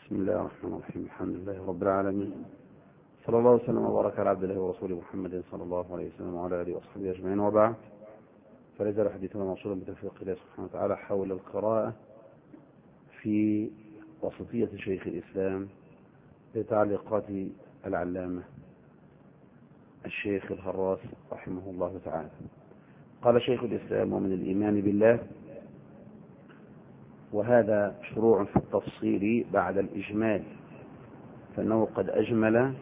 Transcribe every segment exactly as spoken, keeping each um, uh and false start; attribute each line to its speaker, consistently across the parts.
Speaker 1: بسم الله الرحمن الرحيم. الحمد لله رب العالمين، صلى الله وسلم وبارك على عبد الله ورسوله محمد صلى الله عليه وسلم وعلى اله واصحابه اجمعين، وبعد. فلا يزال حديثنا موصولا بتوفيق الله سبحانه وتعالى حول القراءة في وسطية شيخ الإسلام لتعليقات العلامة الشيخ الهراس رحمه الله تعالى. قال شيخ الإسلام: ومن الإيمان بالله، وهذا شروع في التفصيل بعد الإجمال، فإنه قد أجمل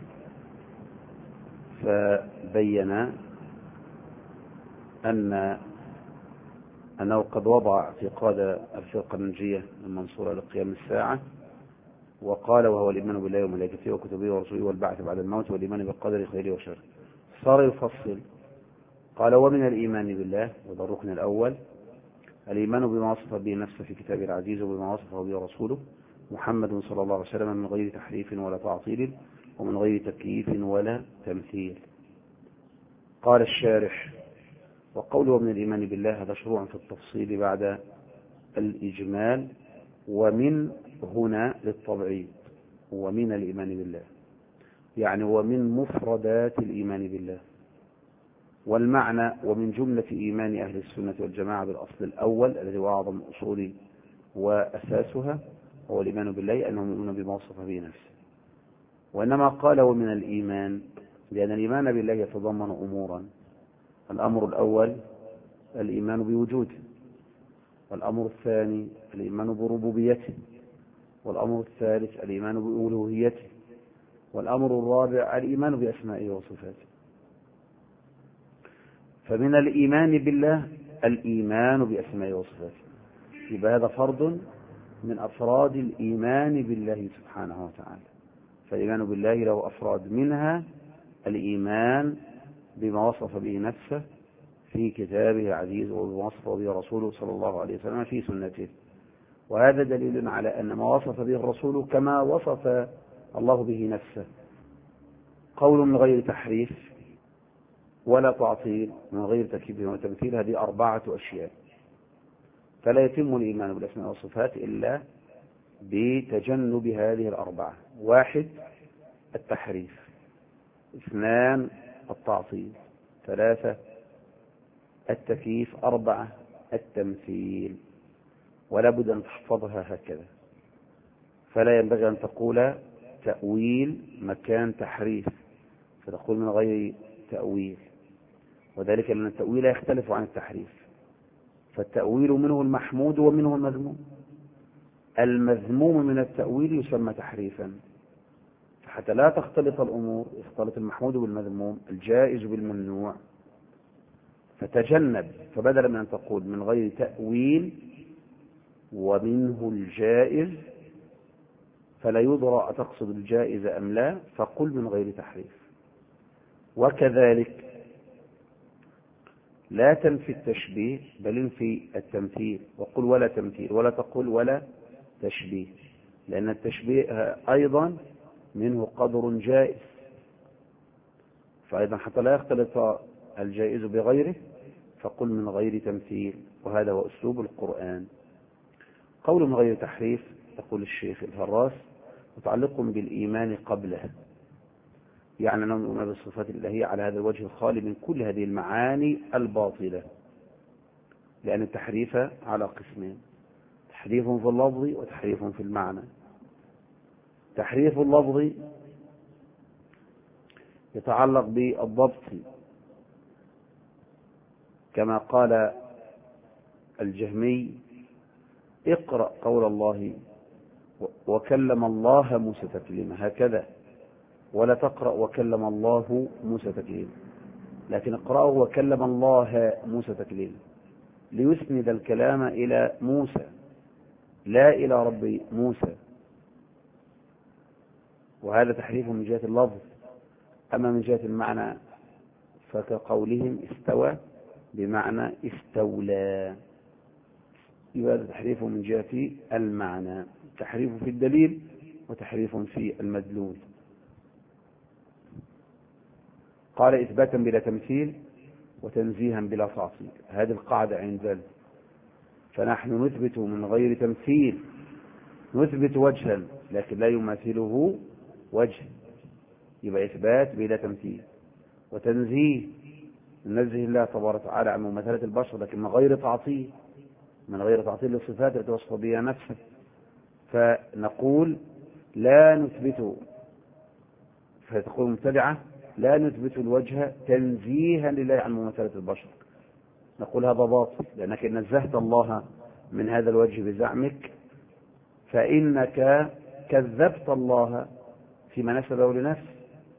Speaker 1: فبين أن أنه قد وضع اعتقاد الفرقة الناجية المنصورة لقيام الساعة، وقال: وهو الإيمان بالله وملائكته وكتبه ورسله والبعث بعد الموت والإيمان بالقدر خيره وشره. صار يفصل، قال: ومن الإيمان بالله، وده الركن الأول، الإيمان بما وصف به نفسه في كتابه العزيز وبما وصفه به رسوله محمد صلى الله عليه وسلم من غير تحريف ولا تعطيل ومن غير تكييف ولا تمثيل. قال الشارح: وقوله من الإيمان بالله هذا شروع في التفصيل بعد الإجمال، ومن هنا للتبعيض، ومن الإيمان بالله يعني ومن مفردات الإيمان بالله، والمعنى ومن جملة إيمان أهل السنة والجماعة بالأصل الأول الذي هو أعظم الأصول وأساسها هو الإيمان بالله، أنهم يؤمنون بما وصف به نفسه. وإنما قال ومن الإيمان لأن الإيمان بالله يتضمن أمورا: الأمر الأول الإيمان بوجوده، والأمر الثاني الإيمان بربوبيته، والأمر الثالث الإيمان بألوهيته، والأمر الرابع الإيمان بأسمائه وصفاته. فمن الإيمان بالله الإيمان بأسمائه وصفاته، يبقى هذا فرض من أفراد الإيمان بالله سبحانه وتعالى. فالإيمان بالله له أفراد، منها الإيمان بما وصف به نفسه في كتابه العزيز وبما وصف به رسوله صلى الله عليه وسلم في سنته، وهذا دليل على أن ما وصف به الرسول كما وصف الله به نفسه. قول من غير تحريف ولا تعطيل من غير تكييف وتمثيل، هذه أربعة أشياء، فلا يتم الإيمان بالأسماء والصفات إلا بتجنب هذه الأربعة: واحد التحريف، اثنان التعطيل، ثلاثة التكييف، أربعة التمثيل. ولا بد أن تحفظها هكذا، فلا ينبغي أن تقول تأويل مكان تحريف، فتقول من غير تأويل، وذلك لأن التأويل يختلف عن التحريف، فالتأويل منه المحمود ومنه المذموم. المذموم من التأويل يسمى تحريفا، فحتى لا تختلط الأمور يختلط المحمود بالمذموم، الجائز بالممنوع، فتجنب. فبدلا من أن تقول من غير تأويل ومنه الجائز، فلا يدرى أتقصد الجائز أم لا، فقل من غير تحريف. وكذلك لا تنفي التشبيه بل انفي التمثيل، وقل ولا تمثيل، ولا تقل ولا تشبيه، لأن التشبيه أيضا منه قدر جائز، فأيضا حتى لا يختلط الجائز بغيره فقل من غير تمثيل، وهذا هو أسلوب القرآن. قول من غير تحريف، يقول الشيخ الهراس، متعلق بالإيمان قبله، يعني نؤمن بالصفات الإلهية على هذا الوجه الخالي من كل هذه المعاني الباطلة، لأن التحريف على قسمين: تحريف في اللفظ وتحريف في المعنى. تحريف اللفظ يتعلق بالضبط، كما قال الجهمي: اقرأ قول الله وكلم الله موسى تكليما، هكذا، ولا تقرأ وكلم الله موسى تكليما، لكن اقرأه وكلم الله موسى تكليما، ليسند الكلام إلى موسى لا إلى رب موسى، وهذا تحريف من جهة اللفظ. أما من جهة المعنى فكقولهم استوى بمعنى استولى، يبقى تحريف من جهة المعنى، تحريف في الدليل وتحريف في المدلول. قال: إثباتا بلا تمثيل وتنزيها بلا تعطيل، هذه القاعدة عند ذلك. فنحن نثبت من غير تمثيل، نثبت وجها لكن لا يماثله وجه، يبقى إثبات بلا تمثيل. وتنزيه، ننزه الله تبارك وتعالى عن مماثلة البشر لكن من غير تعطيل، من غير تعطيل للصفات التي وصف بها نفسه. فنقول لا نثبت، فتقول مبتدعة لا نثبت الوجه تنزيها لله عن مماثلة البشر، نقول هذا باطل، لأنك إن نزهت الله من هذا الوجه بزعمك فإنك كذبت الله فيما نسبه لنفسه.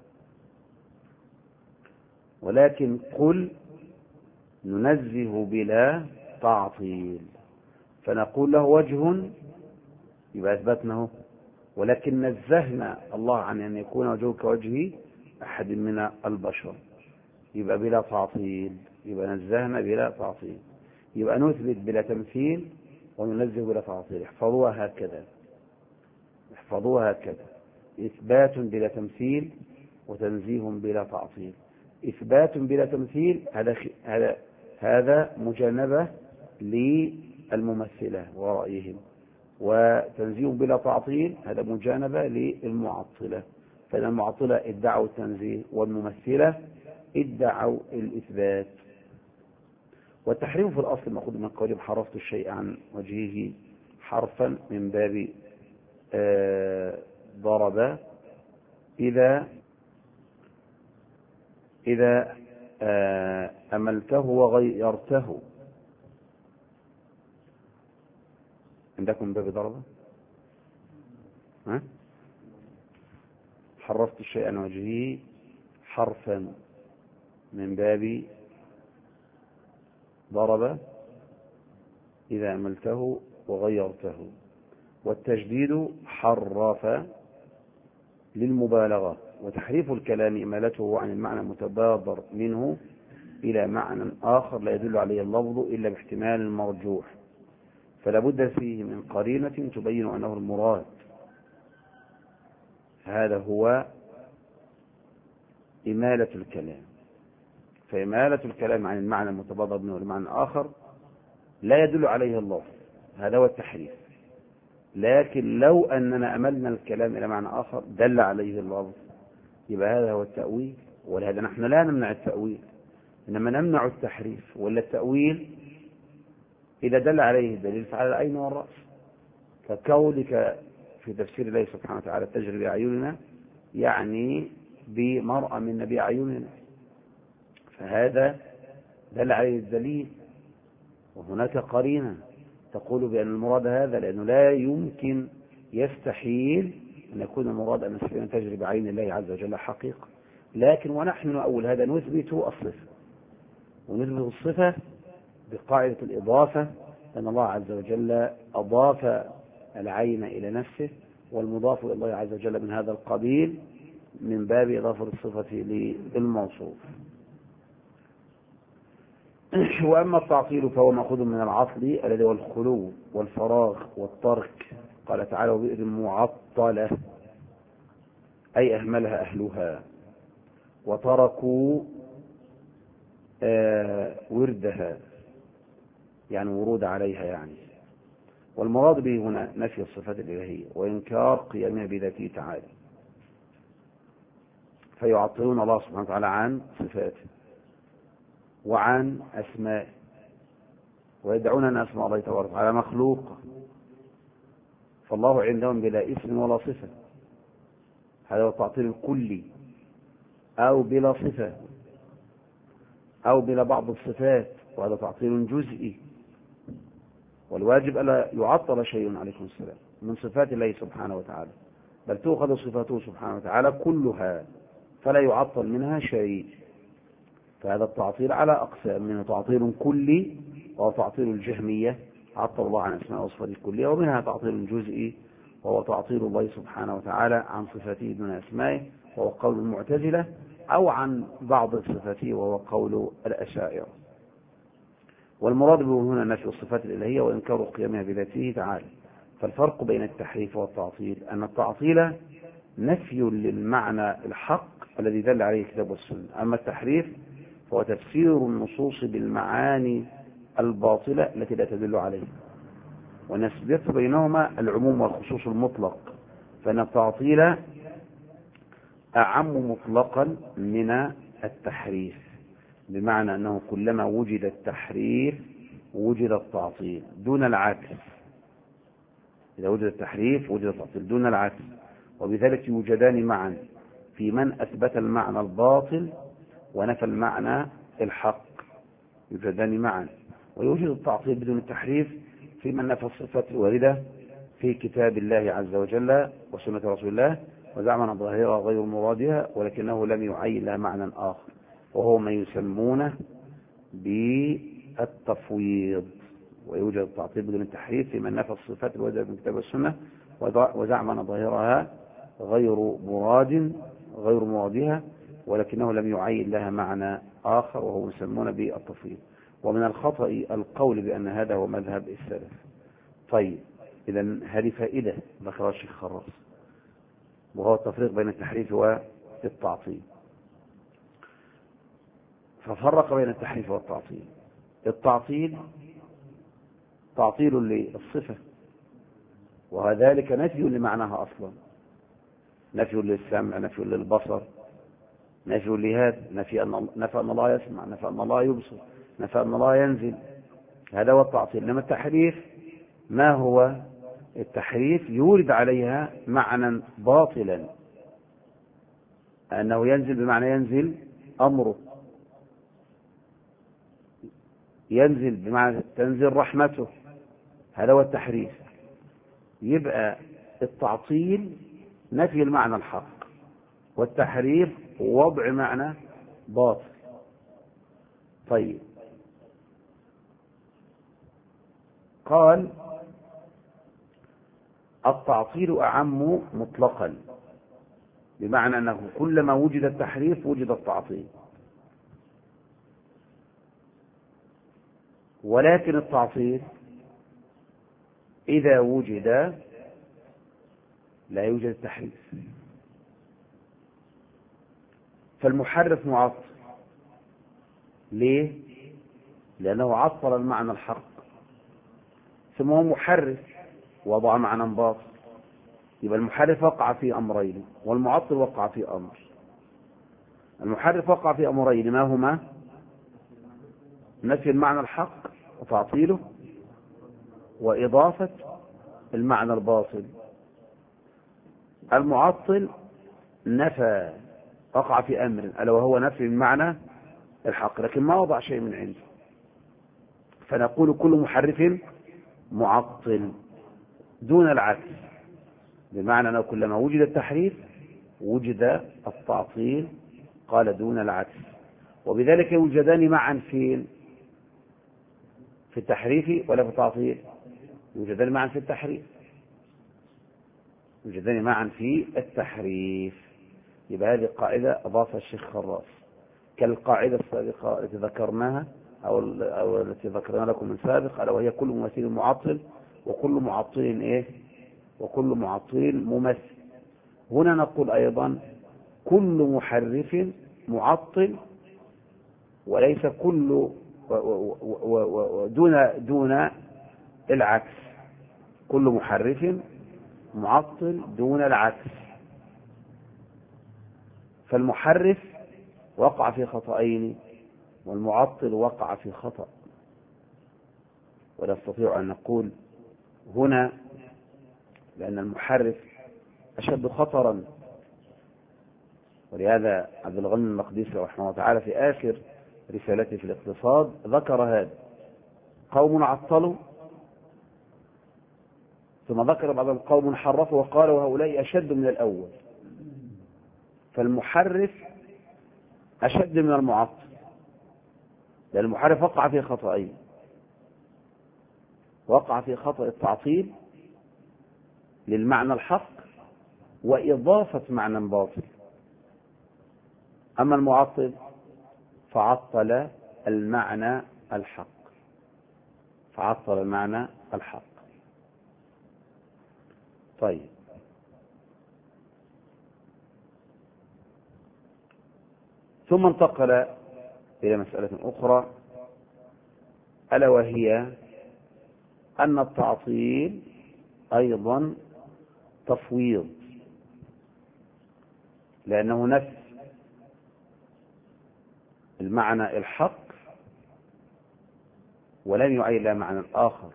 Speaker 1: ولكن قل ننزه بلا تعطيل، فنقول له وجه يبقى أثبتناه، ولكن نزهنا الله عن أن يكون وجهه كوجه أحد من البشر، يبقى بلا تعطيل، يبقى نزهنا بلا تعطيل، يبقى نثبت بلا تمثيل وننزه بلا تعطيل. احفظوها هكذا، احفظوها هكذا، إثبات بلا تمثيل وتنزيه بلا تعطيل. إثبات بلا تمثيل هذا هذا هذا مجانبة للممثلة ورأيهم، وتنزيه بلا تعطيل هذا مجانبة للمعطلة. فإن المعطلة ادعوا التنزيه والممثلة ادعوا الإثبات. والتحريم في الأصل مأخوذ من قولهم حرفت الشيء عن وجهه حرفا من باب آه ضرب إذا إذا آه أملته وغيرته. عندكم من باب ضرب؟ ها؟ حرفت الشيء عن وجهه حرفا من باب ضرب إذا أملته وغيرته. والتجديد حرف للمبالغة، وتحريف الكلام إمالته عن المعنى المتبادر منه إلى معنى آخر لا يدل عليه اللفظ إلا باحتمال المرجوح، فلا بد فيه من قرينة تبين أنه المراد. هذا هو إمالة الكلام. فإمالة الكلام عن المعنى المتبادر منه إلى معنى آخر لا يدل عليه اللفظ، هذا هو التحريف. لكن لو أننا أملنا الكلام إلى معنى آخر دل عليه اللفظ، يبقى هذا هو التأويل. ولهذا نحن لا نمنع التأويل، إنما نمنع التحريف. ولا التأويل إذا دل عليه الدليل فعلى العين والرأس، كقولك في تفسير الله سبحانه وتعالى تجري بأعيننا، يعني بمرأة من نبي أعيننا، فهذا دل عليه الدليل. وهناك قرينة تقول بأن المراد هذا، لأنه لا يمكن يستحيل أن يكون المراد أن السفينة تجري بعين الله عز وجل حقيقة. لكن ونحن نقول هذا نثبت الصفة، ونثبت الصفة بقاعدة الإضافة، أن الله عز وجل أضاف العين إلى نفسه، والمضاف إلى الله عز وجل من هذا القبيل من باب إضافة الصفة للموصوف. وأما التعطيل فهو مأخوذ من العطل الذي هو الخلو والفراغ والترك. قال تعالى وبئر معطلة، أي أهملها أهلها وتركوا آه وردها، يعني ورود عليها يعني. والمراد به هنا نفي الصفات الإلهية وإنكار قيامها بذاته تعالى، فيعطلون الله سبحانه وتعالى عن صفاته وعن أسمائه، ويدعون أن أسماء الله تبارك وتعالى مخلوقة، فالله عندهم بلا اسم ولا صفة. هذا هو التعطيل الكلي، أو بلا صفة، أو بلا بعض الصفات، وهذا تعطيل جزئي. والواجب ألا يعطل شيء عليكم السلام من صفات الله سبحانه وتعالى، بل تؤخذ صفاته سبحانه وتعالى كلها فلا يعطل منها شيء. فهذا التعطيل على أقسام، منه تعطيل كلي وهو تعطيل الجهمية، عطل الله عن أسماء وصفاته الكلية، ومنها تعطيل جزئي وهو تعطيل الله سبحانه وتعالى عن صفاته دون أسمائه وهو قول المعتزلة، أو عن بعض صفاته وهو قول الأشاعرة. والمراد به هنا نفي الصفات الإلهية وإنكار قيامها بذاته تعالى. فالفرق بين التحريف والتعطيل أن التعطيل نفي للمعنى الحق الذي دل عليه الكتاب والسنة، أما التحريف فهو تفسير النصوص بالمعاني الباطلة التي لا تدل عليه. ونسبت بينهما العموم والخصوص المطلق، فإن التعطيل أعم مطلقا من التحريف، بمعنى أنه كلما وجد التحريف وجد التعطيل دون العكس. إذا وجد التحريف وجد التعطيل دون العكس، وبذلك يوجدان معا في من أثبت المعنى الباطل ونفى المعنى الحق، يوجدان معا. ويوجد التعطيل بدون التحريف في من نفى الصفات الواردة في كتاب الله عز وجل وسنة رسول الله وزعم أن ظاهرها غير مرادها ولكنه لم يعين لها معنى آخر، وهو ما يسمونه بالتفويض. ويوجد التعطيل بدون التحريف في من نفى الصفات الواردة في الكتاب والسنة وزعم أن ظاهرها غير مراد غير مرادها ولكنه لم يعين لها معنى آخر، وهو يسمونه بالتفويض. ومن الخطأ القول بأن هذا هو مذهب السلف. طيب، إذن هذه فائدة ذكرها الشيخ خراص، وهو التفريق بين التحريف والتعطيل. ففرق بين التحريف والتعطيل. التعطيل تعطيل للصفة، وذلك نفي لمعناها أصلا، نفي للسمع، نفي للبصر، نفي لهذا، نفي أن نفى أن الله يسمع، نفى أن الله يبصر، نفى أن الله ينزل. هذا هو التعطيل. لما التحريف ما هو؟ التحريف يورد عليها معنى باطلا، أنه ينزل بمعنى ينزل أمره، ينزل بمعنى تنزل رحمته. هذا هو التحريف. يبقى التعطيل نفي المعنى الحق، والتحريف وضع معنى باطل. طيب، قال التعطيل أعم مطلقا، بمعنى أنه كلما وجد التحريف وجد التعطيل. ولكن التعطيل إذا وجد لا يوجد التحريف، فالمحرف معطل. ليه؟ لأنه عطل المعنى الحق، ثم هو محرف وضع معنى باطل. يبقى المحرف وقع في أمرين والمعطل وقع في أمر. المحرف وقع في أمرين، ما هما؟ نفي المعنى الحق وتعطيله، وإضافة المعنى الباطل. المعطل نفى، وقع في أمر ألا وهو نفي المعنى الحق، لكن ما وضع شيء من عنده. فنقول كل محرف معطل دون العكس، بمعنى أنه كلما وجد التحريف وجد التعطيل، قال دون العكس. وبذلك يوجدان معا في في التحريف ولا في التعطيل؟ يوجدان معا في التحريف، يوجدان معا في التحريف. يبقى هذه قاعدة أضافها الشيخ خراص كالقاعدة السابقة التي ذكرناها أو, أو التي ذكرنا لكم من سابق، ألا وهي كل ممثل معطل وكل معطل إيه؟ وكل معطل ممثل. هنا نقول أيضا كل محرف معطل، وليس كل دون دون العكس. كل محرف معطل دون العكس. فالمحرف وقع في خطأين والمعطل وقع في خطأ. ونستطيع أن نقول هنا لأن المحرف أشد خطرا، ولهذا عبد الغني المقدسي رحمه الله تعالى في آخر رسالته في الاقتصاد ذكر هذا: قوم عطلوا ثم ذكر بعض القوم حرفوا وقال وهؤلاء أشد من الأول. فالمحرف أشد من المعطل، لأن المحرف وقع في خطأين: وقع في خطأ التعطيل للمعنى الحق وإضافة معنى باطل. أما المعطل فعطل المعنى الحق، فعطل المعنى الحق. طيب، ثم انتقل إلى مسألة أخرى، ألا وهي أن التعطيل أيضا تفويض. لأنه نفي المعنى الحق ولم يعين له معنى آخر.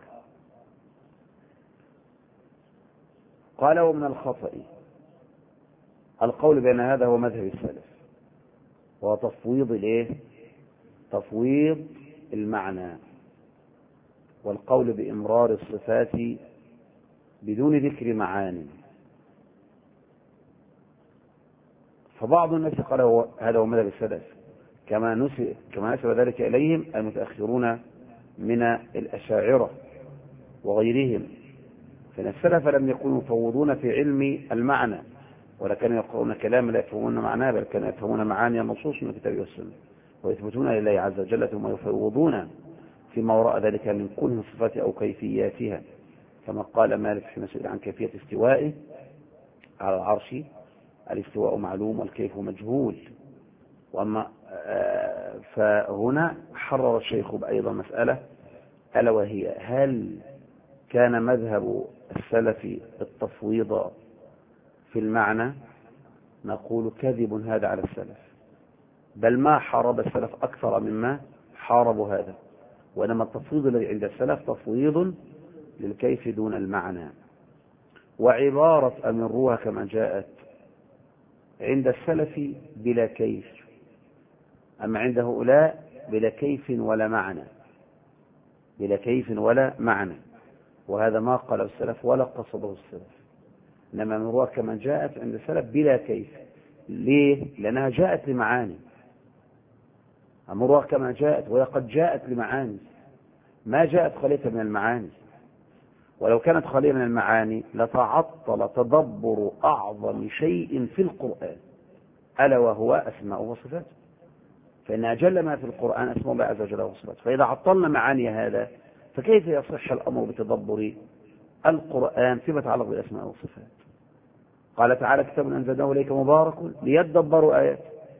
Speaker 1: قال ومن الخطأ القول بأن هذا هو مذهب السلف، وهو تفويض الايه تفويض المعنى والقول بإمرار الصفات بدون ذكر معاني. فبعض الناس قال هو هذا هو مذهب السلف، كما نسب كما نسب ذلك إليهم المتأخرون من الأشاعرة وغيرهم، فإن السلف لم يكونوا يفوضون في علم المعنى، ولا كانوا يقرؤون كلام لا يفهمون معناه، بل كانوا يفهمون معاني النصوص من الكتاب والسنة ويثبتون لله عز وجل، ثم يفوضون فيما وراء ذلك من كل صفات أو كيفياتها، كما قال مالك حين سئل عن كيفية استوائه على العرش: الاستواء معلوم والكيف مجهول. وأما فهنا حرر الشيخ أيضا مسألة، ألا وهي: هل كان مذهب السلف التفويض في المعنى؟ نقول كذب هذا على السلف، بل ما حارب السلف أكثر مما حاربوا هذا، وإنما التفويض الذي عند السلف تفويض للكيف دون المعنى. وعبارة أمروها كما جاءت عند السلف بلا كيف، أما عند هؤلاء بلا كيف ولا معنى، بلا كيف ولا معنى، وهذا ما قاله السلف ولا قصده السلف، إنما أمروها كما جاءت عند السلف بلا كيف. ليه؟ لأنها جاءت لمعاني. أمروها كما جاءت، وهي قد جاءت لمعاني، ما جاءت خالية من المعاني، ولو كانت خالية من المعاني لتعطل تدبر أعظم شيء في القرآن، ألا وهو أسماء وصفاته، فإن أجل ما في القرآن أسماء الله عز وجل وصفاته، فإذا عطلنا معاني هذا فكيف يصح الأمر بتدبر القرآن فيما يتعلق بالأسماء والصفات؟ قال تعالى: كتاب أنزلناه إليك مبارك ليدبروا آياته.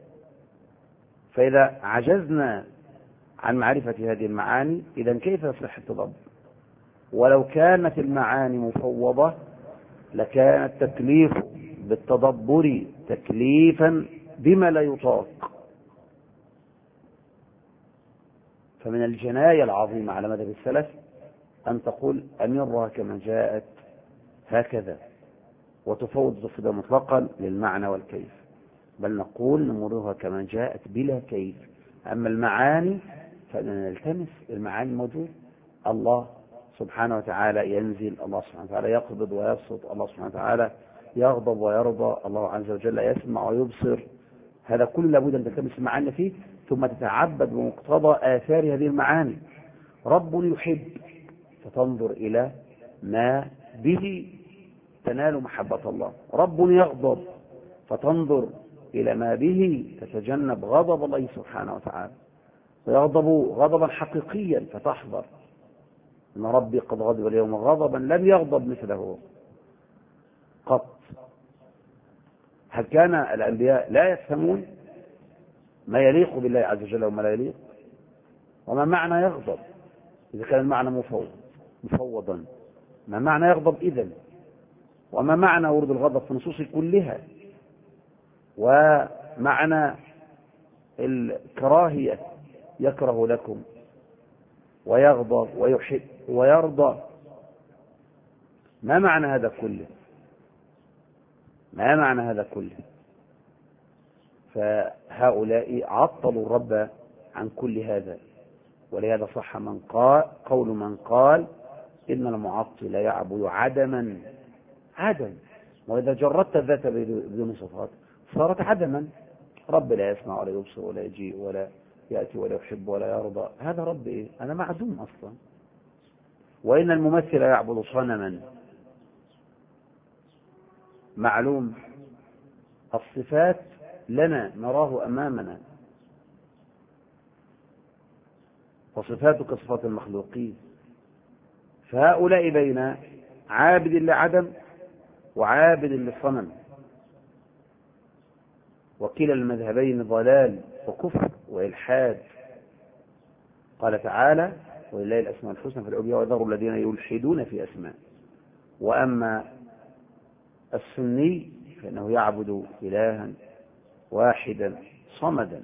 Speaker 1: فإذا عجزنا عن معرفة هذه المعاني إذن كيف يصح التدبر؟ ولو كانت المعاني مفوضة لكان التكليف بالتدبر تكليفا بما لا يطاق. فمن الجناية العظيمة على مذهب السلف أن تقول أمرها كما جاءت هكذا وتفوض تفويضا مطلقا للمعنى والكيف، بل نقول نمرها كما جاءت بلا كيف. أما المعاني فإننا نلتمس المعاني الموجودة، الله سبحانه وتعالى ينزل، الله سبحانه وتعالى يقبض ويبسط، الله سبحانه وتعالى يغضب ويرضى، الله عز وجل يسمع ويبصر، هذا كله لابد أن تلتمس المعاني فيه، ثم تتعبد بمقتضى آثار هذه المعاني. رب يحب فتنظر إلى ما به تنال محبة الله، رب يغضب فتنظر إلى ما به تتجنب غضب الله سبحانه وتعالى، ويغضب غضبا حقيقيا فتحضر إن ربي قد غضب اليوم غضبا لم يغضب مثله قط. هل كان الأنبياء لا يفهمون ما يليق بالله عز وجل وما لا يليق؟ وما معنى يغضب إذا كان المعنى مفوض مفوضا؟ ما معنى يغضب إذن؟ وما معنى ورود الغضب في النصوص كلها؟ ومعنى الكراهية يكره لكم ويغضب ويحب ويرضى، ما معنى هذا كله؟ ما معنى هذا كله؟ فهؤلاء عطلوا الرب عن كل هذا، ولهذا صح من قال قول من قال إن المعطل يعبد عدما عدم، وإذا جردت الذات بدون صفات صارت عدما. رب لا يسمع ولا يبصر ولا يجيء ولا يأتي ولا يحب ولا يرضى، هذا رب إيه؟ أنا معدوم أصلا. وإن الممثل يعبد صنما معلوم، الصفات لنا نراه أمامنا، وصفاتك صفات المخلوقين، فهؤلاء بين عابد لعدم وعابد للصنم، وكلا المذهبين ضلال وكفر وإلحاد. قال تعالى: ولله الأسماء الحسنى فادعوه بها وذروا الذين يلحدون في أسماء. وأما السني فإنه يعبد إلها واحدا صمدا.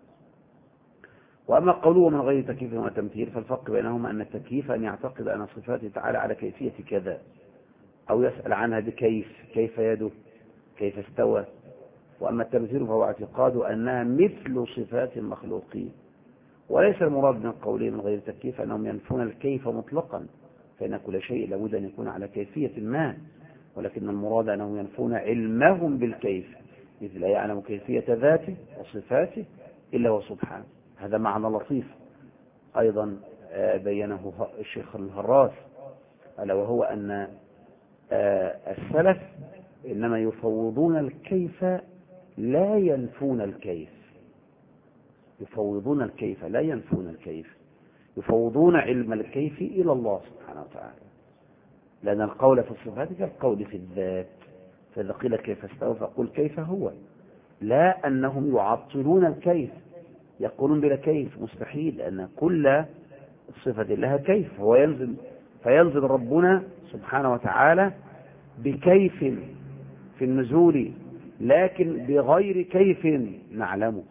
Speaker 1: وأما قوله من غير تكييف وتمثيل فالفرق بينهما أن التكييف أن يعتقد أن صفاته تعالى على كيفية كذا، أو يسأل عنها بكيف، كيف يده، كيف استوى. وأما التمثيل فهو اعتقاد أنها مثل صفات المخلوقين. وليس المراد من قوله من غير تكييف أنهم ينفون الكيف مطلقا، فإن كل شيء لابد أن يكون على كيفية ما، ولكن المراد أنهم ينفون علمهم بالكيف، إذ لا يعلم كيفية ذاته وصفاته إلا هو سبحانه. هذا معنى لطيف أيضا بينه الشيخ الهراس، ألا وهو أن السلف إنما يفوضون الكيف لا ينفون الكيف. يفوضون الكيف لا ينفون الكيف، يفوضون علم الكيف إلى الله سبحانه وتعالى، لأن القول في الصفات كالقول في الذات. فإذا قيل كيف استوى فقل كيف هو، لا أنهم يعطلون الكيف، يقولون بلا كيف مستحيل، أن كل صفة لها كيف. هو ينزل فينزل ربنا سبحانه وتعالى بكيف في النزول، لكن بغير كيف نعلمه.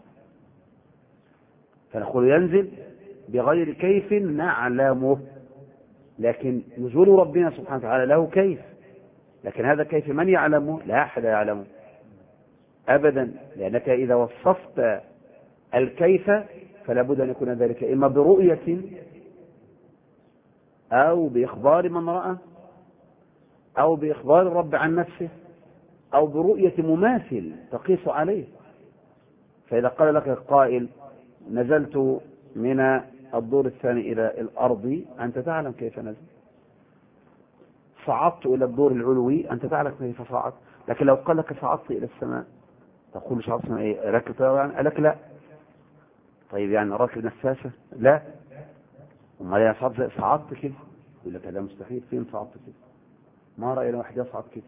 Speaker 1: فنقول ينزل بغير كيف نعلمه، لكن نزول ربنا سبحانه وتعالى له كيف، لكن هذا كيف من يعلمه؟ لا أحد يعلمه أبدا، لأنك إذا وصفت الكيف فلا بد أن يكون ذلك إما برؤية أو بإخبار من رأى أو بإخبار الرب عن نفسه أو برؤية مماثل تقيس عليه. فإذا قال لك القائل نزلت من الدور الثاني إلى الأرض، أنت تعلم كيف نزل. صعدت إلى الدور العلوي، أنت تعلم كيف صعدت. لكن لو قال لك صعدت إلى السماء، تقول صعدت السماء إيه؟ ركب طيران؟ قال لك لا. طيب يعني راكب نفاسة؟ لا. امال يا صعدت صعدت كده؟ يقول لك هذا مستحيل، فين صعدت كده؟ ما رأينا واحد يصعد كده،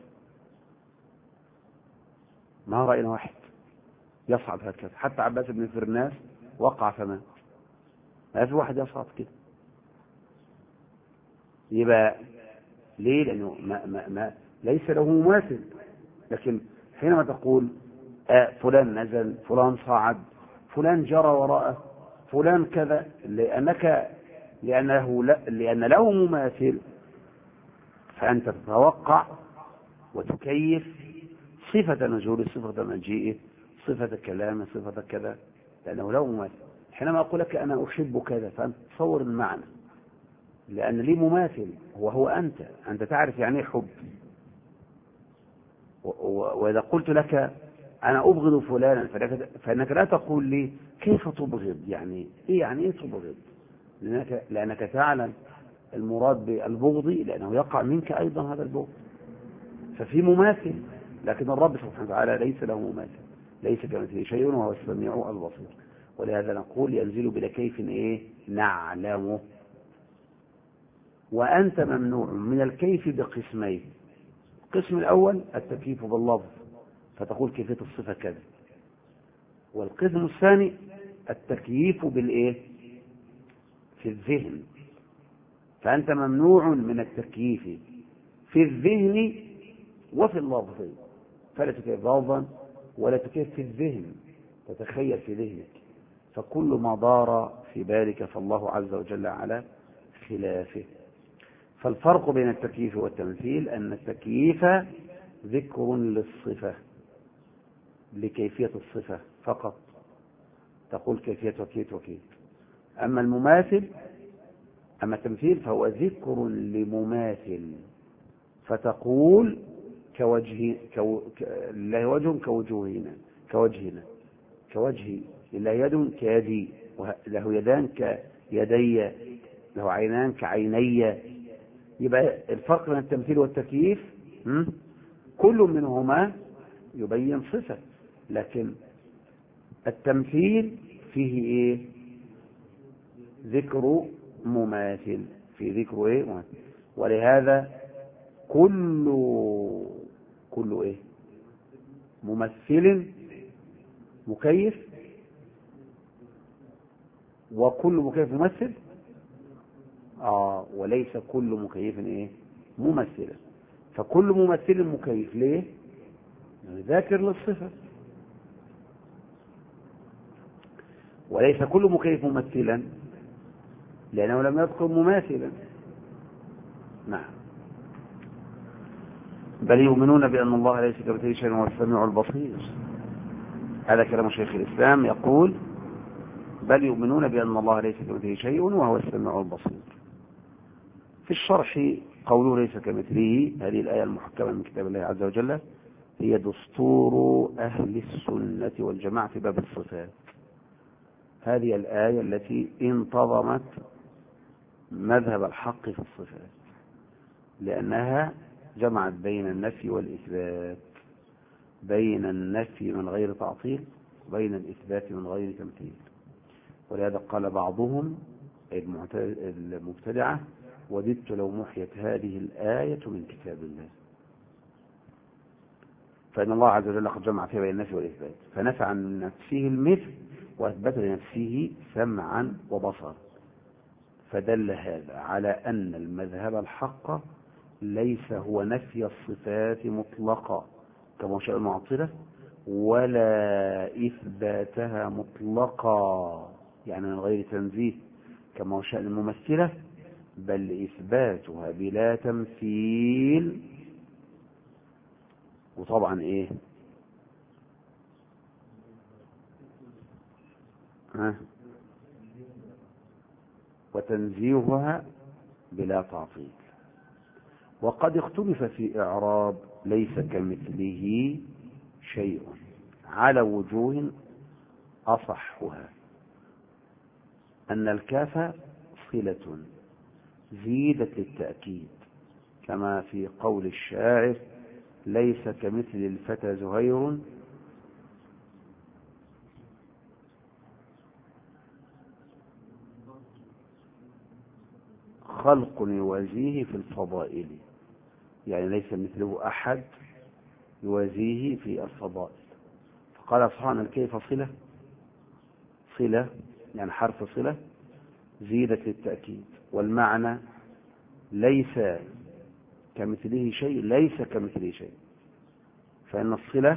Speaker 1: ما رأينا واحد يصعد هكذا. حتى عباس بن فرناس وقع فمات، ما في واحد يصعد كده. يبقى ليه؟ لأنه ما ما ما ليس له مماثل. لكن حينما تقول آه فلان نزل، فلان صعد، فلان جرى وراءه، فلان كذا، لأنك لأنه لأن له مماثل، فأنت تتوقع وتكيف صفة نزول، صفة مجيئه، صفة كلامه، صفة كذا، لأنه له مماثل. حينما أقول لك أنا أحب كذا، فأنت تصور المعنى، لأن لي مماثل وهو أنت. أنت تعرف يعني إيه حب. وإذا قلت لك أنا أبغض فلانا، فإنك لا تقول لي كيف تبغض، يعني إيه، يعني إيه تبغض، لأنك, لأنك تعلم المراد بالبغض، لأنه يقع منك أيضا هذا البغض. ففي مماثل، لكن الرب سبحانه وتعالى ليس له مماثل، ليس كمثله شيء وهو السميع البصير. ولهذا نقول ينزل بلا كيف إيه نعلمه. وأنت ممنوع من الكيف بقسمين. القسم الأول التكييف باللفظ، فتقول كيفية الصفة كذا. والقسم الثاني التكييف بالإيه في الذهن. فأنت ممنوع من التكييف في الذهن وفي اللفظ، فلا تكيف لفظا ولا تكيف في الذهن تتخيل في ذهنك. فكل ما دار في بالك فالله عز وجل على خلافه. فالفرق بين التكييف والتمثيل أن التكييف ذكر للصفة، لكيفية الصفة فقط، تقول كيفية وكيت وكيت. أما المماثل أما التمثيل فهو ذكر لمماثل، فتقول كوجه كو... له وجه كوجوهنا، كوجهنا، كوجهي، له يد كيدي، له يدان كيدي، له عينان كعيني. يبقى الفرق بين التمثيل والتكييف كل منهما يبين صفة، لكن التمثيل فيه ايه ذكر مماثل، في ذكر ايه مماثل. ولهذا كل كل ايه ممثل مكيف، وكل مكيف ممثل اه وليس كل مكيف ايه ممثلا. فكل ممثل مكيف ليه؟ ذاكر للصفة. وليس كل مكيف ممثلا لأنه لم يذكر مماثلا. نعم. بل يؤمنون بأن الله ليس كمثله شيء وهو السميع البصير. هذا كلام شيخ الإسلام يقول بل يؤمنون بأن الله ليس كمثله شيء وهو السميع البصير. في الشرح قوله ليس كمثله، هذه الآية المحكمة من كتاب الله عز وجل هي دستور أهل السنة والجماعة في باب الصفات. هذه الآية التي انتظمت مذهب الحق في الصفات، لأنها جمعت بين النفي والإثبات، بين النفي من غير تعطيل وبين الإثبات من غير تمثيل. ولهذا قال بعضهم المبتدعة وددت لو محيت هذه الآية من كتاب الله. فإن الله عز وجل قد جمع فيها بين النفي والإثبات، فنفى عن نفسه المثل وأثبت لنفسه سمعا وبصرا، فدل هذا على أن المذهب الحق ليس هو نفي الصفات مطلقا كما شاء المعطلة، ولا إثباتها مطلقا يعني من غير تنزيه كما شاء الممثلة، بل إثباتها بلا تمثيل. وطبعا إيه ها وتنزيهها بلا تعطيل. وقد اختلف في إعراب ليس كمثله شيء على وجوه أصحها أن الكاف صلة زيدت للتأكيد كما في قول الشاعر ليس كمثل الفتى زهير خلق يوازيه في الفضائل، يعني ليس مثله أحد يوازيه في الفضائل. فقال سبحانه كيف صلة، صلة يعني حرف صلة زيدت للتأكيد، والمعنى ليس كمثله شيء ليس كمثله شيء، فإن الصلة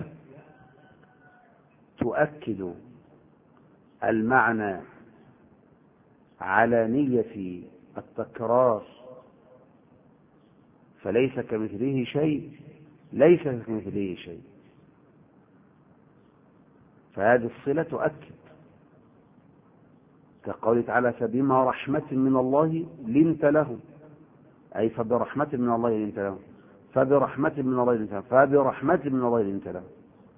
Speaker 1: تؤكد المعنى على نية التكرار، فليس كمثله شيء ليس كمثله شيء، فهذه الصلة تؤكد كقوله تعالى فبما رحمة من الله لنت له، أي فبرحمة من الله لنت له، فبرحمة من الله لنت له، فبرحمة من الله لنت له.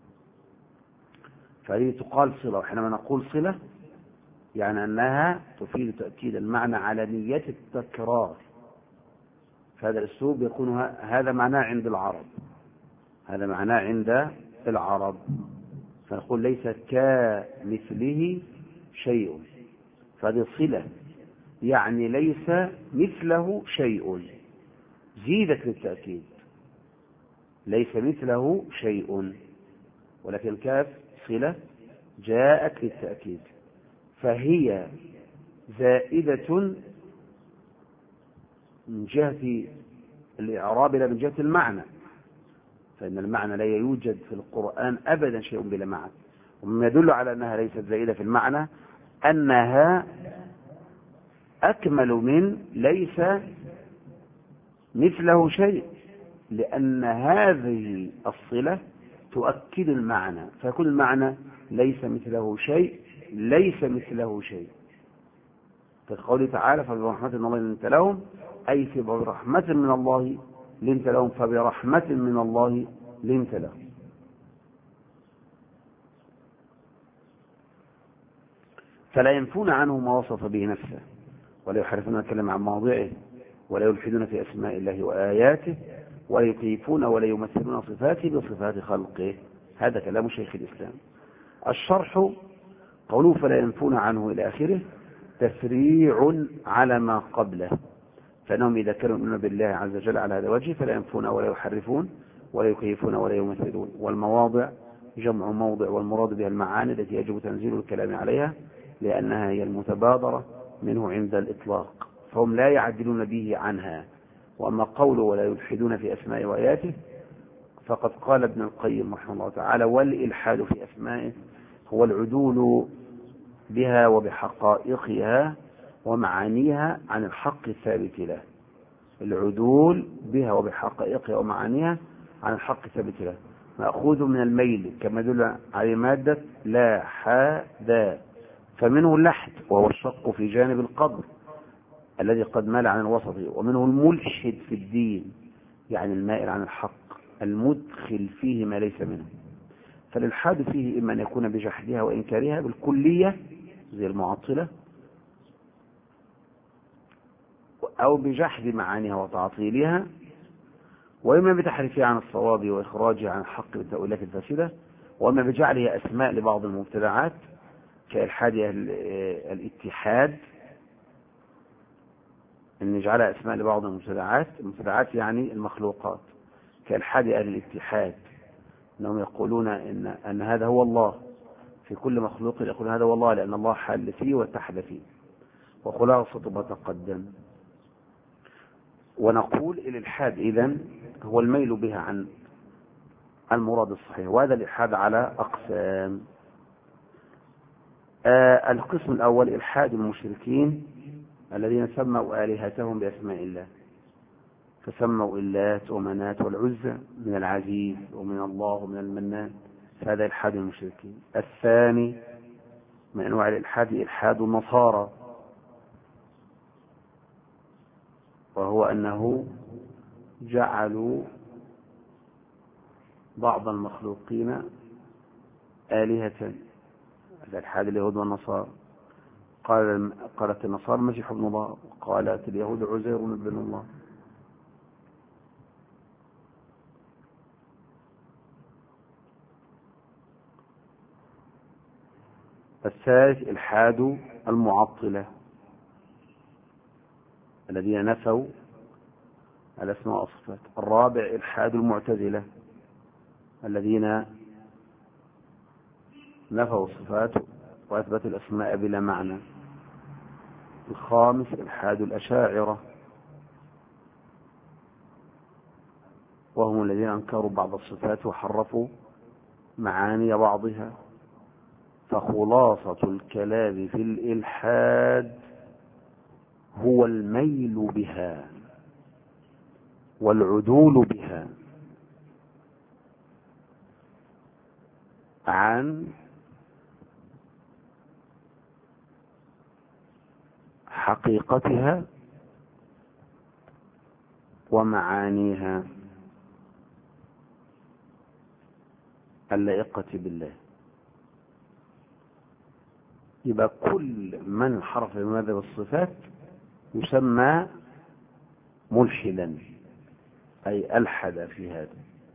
Speaker 1: فهذه تقال صلة، وحينما نقول صلة يعني أنها تفيد تأكيد المعنى على نية التكرار. فهذا الأسلوب يكون هذا معناه عند العرب، هذا معناه عند العرب. فنقول ليس كمثله شيء، فهذه صلة يعني ليس مثله شيء زيدت للتأكيد، ليس مثله شيء، ولكن الكاف صلة جاءت للتأكيد، فهي زائدة من جهة الإعراب لا من جهة المعنى، فإن المعنى لا يوجد في القرآن أبدا شيء بلا معنى. ومما يدل على أنها ليست زائدة في المعنى أنها أكمل من ليس مثله شيء، لأن هذه الصلة تؤكد المعنى، فيكون المعنى ليس مثله شيء ليس مثله شيء. كقوله تعالى فبرحمة من الله لنت لهم، أي فبرحمة من الله لنت لهم، فبرحمة من الله لنت لهم. فلا ينفون عنه ما وصف به نفسه، ولا يحرفون الكلام عن مواضعه، ولا يلحدون في أسماء الله وآياته، ولا يكيفون ولا يمثلون صفاته بصفات خلقه. هذا كلام شيخ الإسلام. الشرح قوله فلا ينفون عنه إلى آخره تفريع على ما قبله، فإنهم إذا كانوا يؤمنون بالله عز وجل على هذا الوجه فلا ينفون ولا يحرفون ولا يكيفون ولا يمثلون. والمواضع جمع موضع، والمراد بها المعاني التي يجب تنزيل الكلام عليها لأنها هي المتبادرة منه عند الإطلاق، فهم لا يعدلون به عنها. وأما قوله ولا يلحدون في أسماء وآياته فقد قال ابن القيم رحمه الله تعالى والإلحاد في أسمائه هو العدول بها وبحقائقها ومعانيها عن الحق الثابت له. العدول بها وبحقائقها ومعانيها عن الحق الثابت له مأخوذ من الميل كما دل عليه مادة لا حدا، فمنه اللحد وهو الشق في جانب القبر الذي قد مال عن الوسط، ومنه الملحد في الدين يعني المائل عن الحق المدخل فيه ما ليس منه. فالإلحاد فيه إما أن يكون بجحدها وإنكارها بالكلية زي المعطلة، أو بجحد معانيها وتعطيلها، وإما بتحريفها عن الصواب وإخراجها عن الحق بالتأويلات الفاسدة، وإما بجعلها أسماء لبعض المبتدعات كإلحاد الاتحاد، أن نجعلها أسماء لبعض المبتدعات. المبتدعات يعني المخلوقات، كإلحاد أهل الاتحاد أنهم يقولون إن, أن هذا هو الله في كل مخلوق، يقولون هذا هو الله لأن الله حل فيه واتحد فيه. وخلاصة ما تقدم، ونقول الإلحاد إذن هو الميل بها عن المراد الصحيح، وهذا الإلحاد على أقسام. آه القسم الأول إلحاد المشركين الذين سموا آلهتهم بأسماء الله، فسموا اللات ومنات والعزى من العزيز ومن الله ومن المنان، فهذا إلحاد المشركين. الثاني من أنواع الإلحاد إلحاد النصارى، وهو أنه جعلوا بعض المخلوقين آلهة، هذا إلحاد اليهود والنصارى. قال قالت النصارى المسيح ابن الله، وقالت اليهود عزير ابن الله. الثالث إلحاد المعطلة الذين نفوا الأسماء والصفات. الرابع إلحاد المعتزلة الذين نفوا الصفات وأثبتوا الأسماء بلا معنى. الخامس إلحاد الأشاعرة وهم الذين أنكروا بعض الصفات وحرفوا معاني بعضها. فخلاصة الكلام في الإلحاد هو الميل بها والعدول بها عن حقيقتها ومعانيها اللائقة بالله. يبقى كل من حرف بمذهب الصفات يسمى ملحدا، أي ألحد في هذا.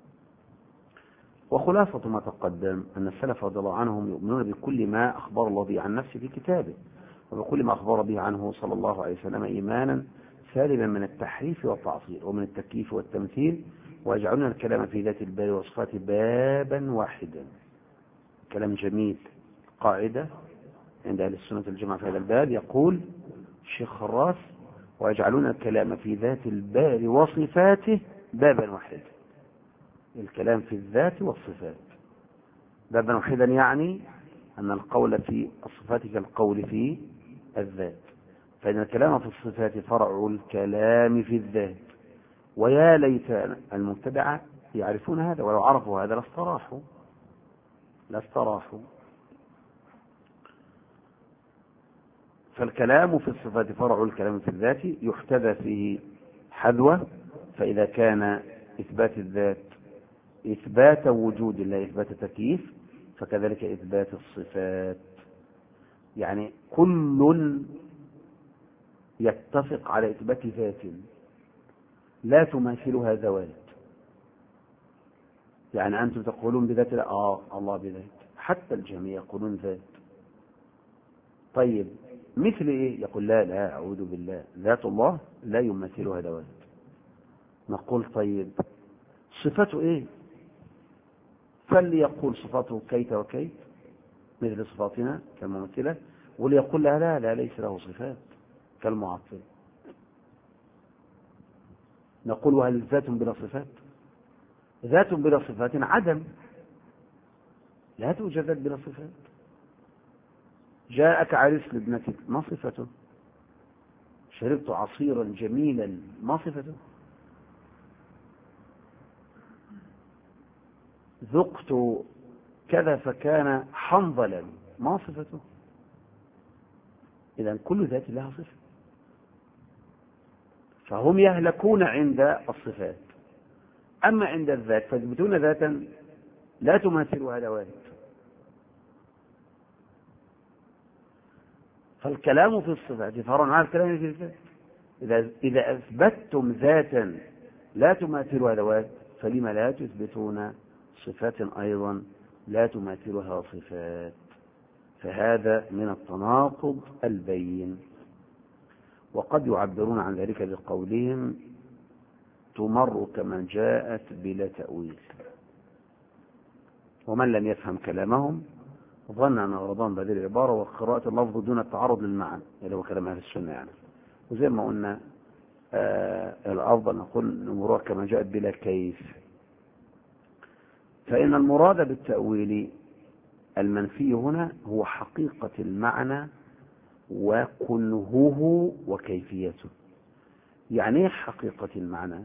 Speaker 1: وخلاصة ما تقدم أن السلف رضي الله عنهم يؤمنون بكل ما أخبر الله به عن نفسه في كتابه، وبكل ما أخبر به عنه صلى الله عليه وسلم إيمانا سالما من التحريف والتعطيل ومن التكييف والتمثيل، ويجعلون الكلام في ذات الباري وصفاته بابا واحدا. كلام جميل. قاعدة عند أهل السنة والجماعة في هذا الباب يقول الشيخ خراس: ويجعلون الكلام في ذات الباري وصفاته بابا واحدا. الكلام في الذات والصفات بابا واحدا يعني أن القول في الصفات كالقول في الذات، فإن الكلام في الصفات فرع الكلام في الذات. ويا ليت المبتدعة يعرفون هذا، ولو عرفوا هذا لاستراحوا لاستراحوا فالكلام في الصفات فرع الكلام في الذات، يحتذى فيه حذوة. فإذا كان إثبات الذات إثبات وجود لا إثبات تكييف، فكذلك إثبات الصفات. يعني كل يتفق على إثبات ذات لا تماثلها ذوات. يعني أنتم تقولون بذات آه الله بذات، حتى الجميع يقولون ذات. طيب مثل إيه؟ يقول لا لا أعوذ بالله، ذات الله لا يمثلها ذوات. نقول طيب صفته إيه؟ فليقول صفاته كيت وكيت مثل صفاتنا كالممثلة، وليقول لا لا لا ليس له صفات كالمعطل. نقول وهل ذات بلا صفات؟ ذات بلا صفات عدم، لا توجد ذات بلا صفات. جاءك عريس لابنتك، ما صفته؟ شربت عصيرا جميلا، ما صفته؟ ذقت كذا فكان حنظلا، ما صفته؟ إذن كل ذات لها صفة، فهم يهلكون عند الصفات. أما عند الذات فيثبتون ذاتا لا تماثلها ذوات. فالكلام في الصفات فرع على الكلام في الذات. إذا إذا أثبتتم ذاتا لا تماثلها ذوات فلما لا تثبتون صفات أيضا لا تماثلها صفات؟ فهذا من التناقض البين. وقد يعبرون عن ذلك بقولهم تمر كمن جاءت بلا تأويل. ومن لم يفهم كلامهم ظن أن رمضان بهذه العبارة وقراءة اللفظ دون التعرض للمعنى، اللي هو كلام أهل السنة يعني. وزي ما قلنا آه الأفضل نقول نمرها كما جاءت بلا كيف. فإن المراد بالتأويل المنفي هنا هو حقيقة المعنى وكنهه وكيفيته. يعني ايه حقيقة المعنى؟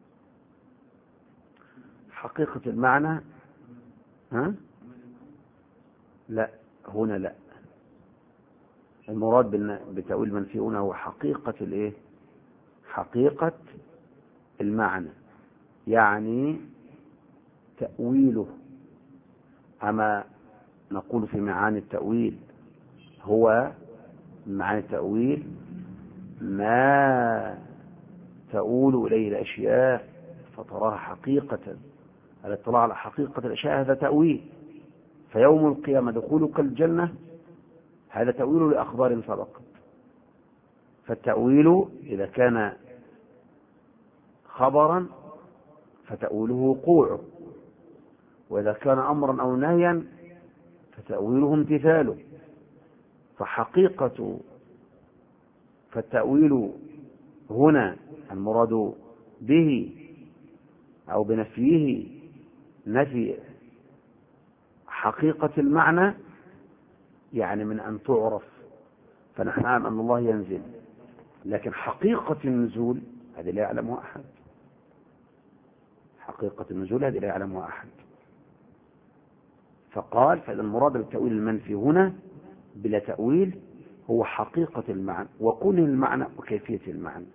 Speaker 1: حقيقة المعنى ها؟ لا، هنا لا. المراد بتأويل المنفي هنا هو حقيقة الايه؟ حقيقة المعنى، يعني تأويله. أما نقول في معاني التأويل هو معاني التأويل ما تؤول إليه الأشياء فتراها حقيقة. الاطلاع على حقيقة الأشياء هذا تأويل. فيوم القيامة دخولك الجنة هذا تأويل لأخبار سبقت. فالتأويل إذا كان خبرا فتأويله وقوعه، وإذا كان أمرا أو نهيا فتأويله امتثاله. فحقيقة فالتأويل هنا المراد به أو بنفيه نفي حقيقة المعنى، يعني من أن تعرف. فنحن نعلم أن الله ينزل، لكن حقيقة النزول هذه لا يعلمها أحد. حقيقة النزول هذه لا يعلمها أحد. فقال فإذا المراد بالتأويل المنفي هنا بلا تأويل هو حقيقة المعنى وكون المعنى وكيفية المعنى.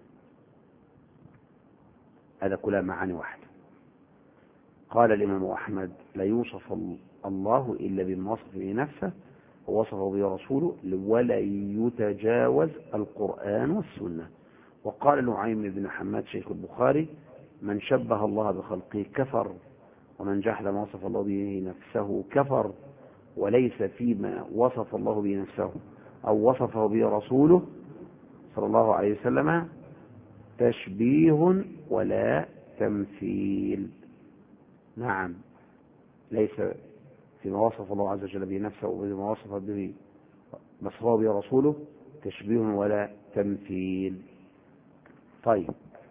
Speaker 1: هذا كلها معاني واحدة. قال الإمام أحمد لا يوصف الله إلا بما وصف به نفسه ووصفه به رسوله ولا يتجاوز القرآن والسنة. وقال نعيم بن حماد شيخ البخاري من شبه الله بخلقه كفر، ومن جحد ما وصف الله به نفسه كفر، وليس فيما وصف الله به نفسه أو وصفه به رسوله صلى الله عليه وسلم تشبيه ولا تمثيل. نعم، ليس فيما وصف الله عز وجل به نفسه وبما وصف به وصفه به رسوله تشبيه ولا تمثيل. طيب،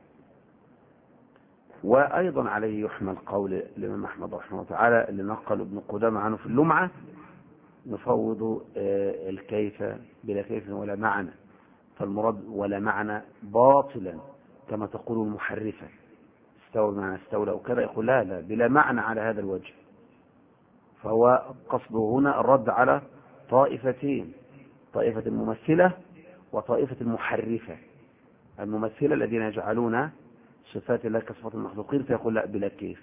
Speaker 1: وأيضا عليه يحمل قول الإمام أحمد رحمه الله تعالى اللي نقل ابن قدامة عنه في اللمعة نفوض الكيف بلا كيف ولا معنى. فالمراد ولا معنى باطلا كما تقول المحرفة استوى بمعنى استولى وكذا، يقول لا لا بلا معنى على هذا الوجه. فهو قصده هنا الرد على طائفتين، طائفة الممثلة وطائفة المحرفة. الممثلة الذين يجعلون صفات الله كصفات المخلوقين فيقول لا بلا كيف،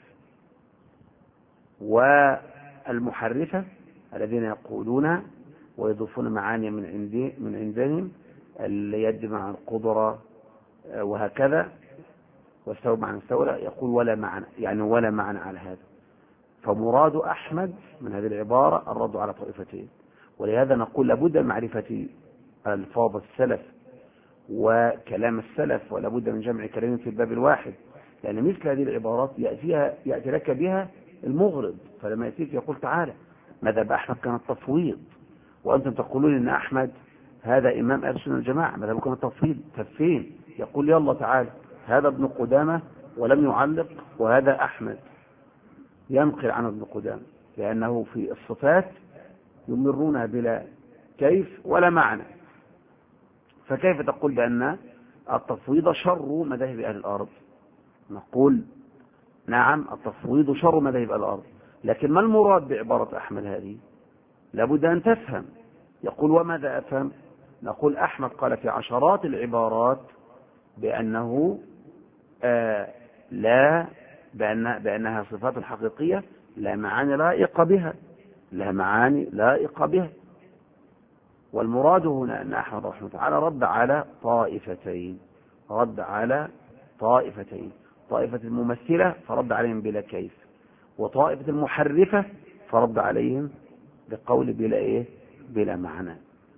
Speaker 1: والمحرفة الذين يقولون ويضيفون معاني من عندي من عندهم اليد مع القدرة وهكذا واستوى مع استولى يقول ولا معنى، يعني ولا معنى على هذا. فمراد أحمد من هذه العبارة الرد على طائفتين. ولهذا نقول لابد من معرفة ألفاظ السلف وكلام السلف، ولا بد من جمع كلام في الباب الواحد، لأن مثل هذه العبارات يأتيها يأتي لك بها المغرض. فلما يأتيك يقول تعالى مذهب أحمد كان التفويض، وأنتم تقولون إن أحمد هذا إمام أهل السنة والجماعة مذهب كان التفويض، فين يقول يلا تعالى هذا ابن قدامة ولم يعلق وهذا أحمد ينقل عن ابن قدامة، لأنه في الصفات يمرونها بلا كيف ولا معنى. فكيف تقول بأن التفويض شر مذاهب أهل الأرض؟ نقول نعم، التفويض شر مذاهب أهل الأرض، لكن ما المراد بعبارة أحمد هذه؟ لابد أن تفهم. يقول وماذا أفهم؟ نقول أحمد قال في عشرات العبارات بأنه آه لا بأن بأنها صفات حقيقية لا معاني لائقة بها، لا معاني لائقة بها. والمراد هنا أن أحمد رحمه الله تعالى رد على طائفتين، رد على طائفتين طائفة الممثلة فرد عليهم بلا كيف، وطائفة المحرفة فرد عليهم بقول بلا إيه؟ بلا معنى.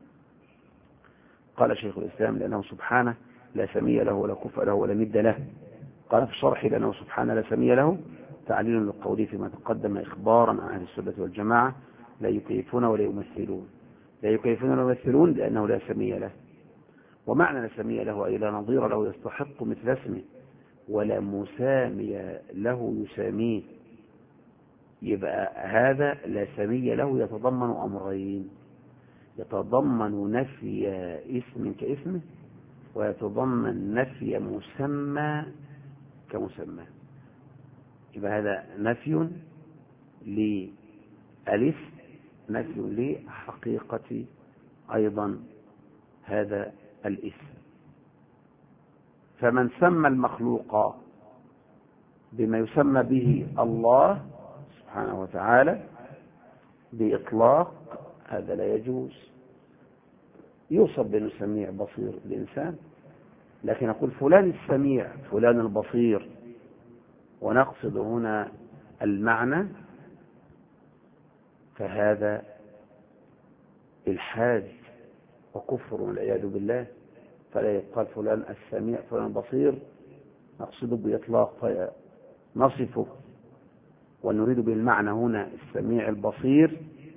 Speaker 1: قال شيخ الإسلام لأنه سبحانه لا سمي له ولا كفء له ولا ند له. قال في الشرح لأنه سبحانه لا سمي له تعليل للقول فيما تقدم إخبارا عن أهل السنة والجماعة لا يكيفون ولا يمثلون. لا يكيفون ولا يمثلون لأنه لا سمي له، ومعنى لا سمي له أي لا نظير له يستحق مثل اسمه ولا مسامي له يساميه. يبقى هذا لا سمي له يتضمن أمرين، يتضمن نفي اسم كاسمه ويتضمن نفي مسمى كمسمى. يبقى هذا نفي للاسم، نفي لحقيقة أيضا هذا الاسم. فمن سمى المخلوق بما يسمى به الله سبحانه وتعالى بإطلاق هذا لا يجوز. يوصف بأنه سميع بصير الإنسان، لكن نقول فلان السميع فلان البصير ونقصد هنا المعنى، فهذا الحاد وكفر والعياذ بالله. فلا يقال فلان السميع فلان البصير نقصده بإطلاق نصفه ونريد بالمعنى هنا السميع البصير،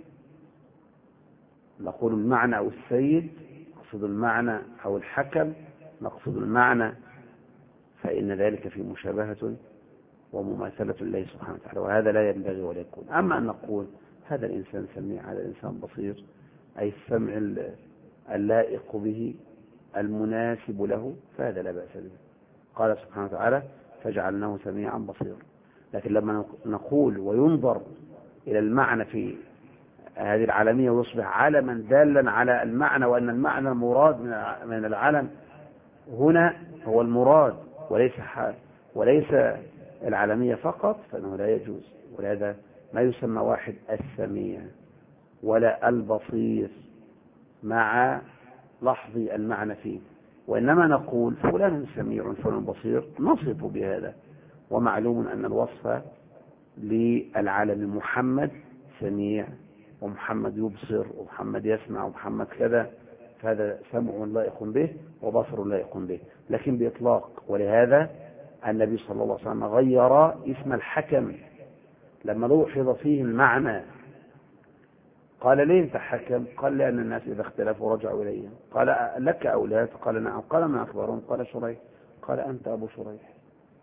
Speaker 1: نقول المعنى أو السيد نقصد المعنى أو الحكم نقصد المعنى، فإن ذلك في مشابهة ومماثلة الله سبحانه وتعالى، وهذا لا ينبغي ولا يكون. أما أن نقول هذا الإنسان سميع هذا الإنسان بصير، أي السمع اللائق به المناسب له، فهذا لا بأس به. قال سبحانه وتعالى فجعلناه سميعا بصيرا. لكن لما نقول وينظر إلى المعنى في هذه العالمية ويصبح علما دالا على المعنى، وأن المعنى المراد من العلم هنا هو المراد وليس حال وليس العالمية فقط، فإنه لا يجوز. ولهذا ما يسمى واحد السميع ولا البصير مع لحظ المعنى فيه، وإنما نقول فلان سميع فلان بصير نصف بهذا. ومعلوم أن الوصف للعالم محمد سميع ومحمد يبصر ومحمد يسمع ومحمد كذا، فهذا سمع لائق به وبصر لائق به، لكن بإطلاق. ولهذا النبي صلى الله عليه وسلم غير اسم الحكم لما لوحظ فيه المعنى. قال ليه انت حكم؟ قال لأن الناس إذا اختلفوا رجعوا إليه. قال لك أولاد؟ قال نعم. قال ما أخبرهم؟ قال شريح. قال أنت أبو شريح.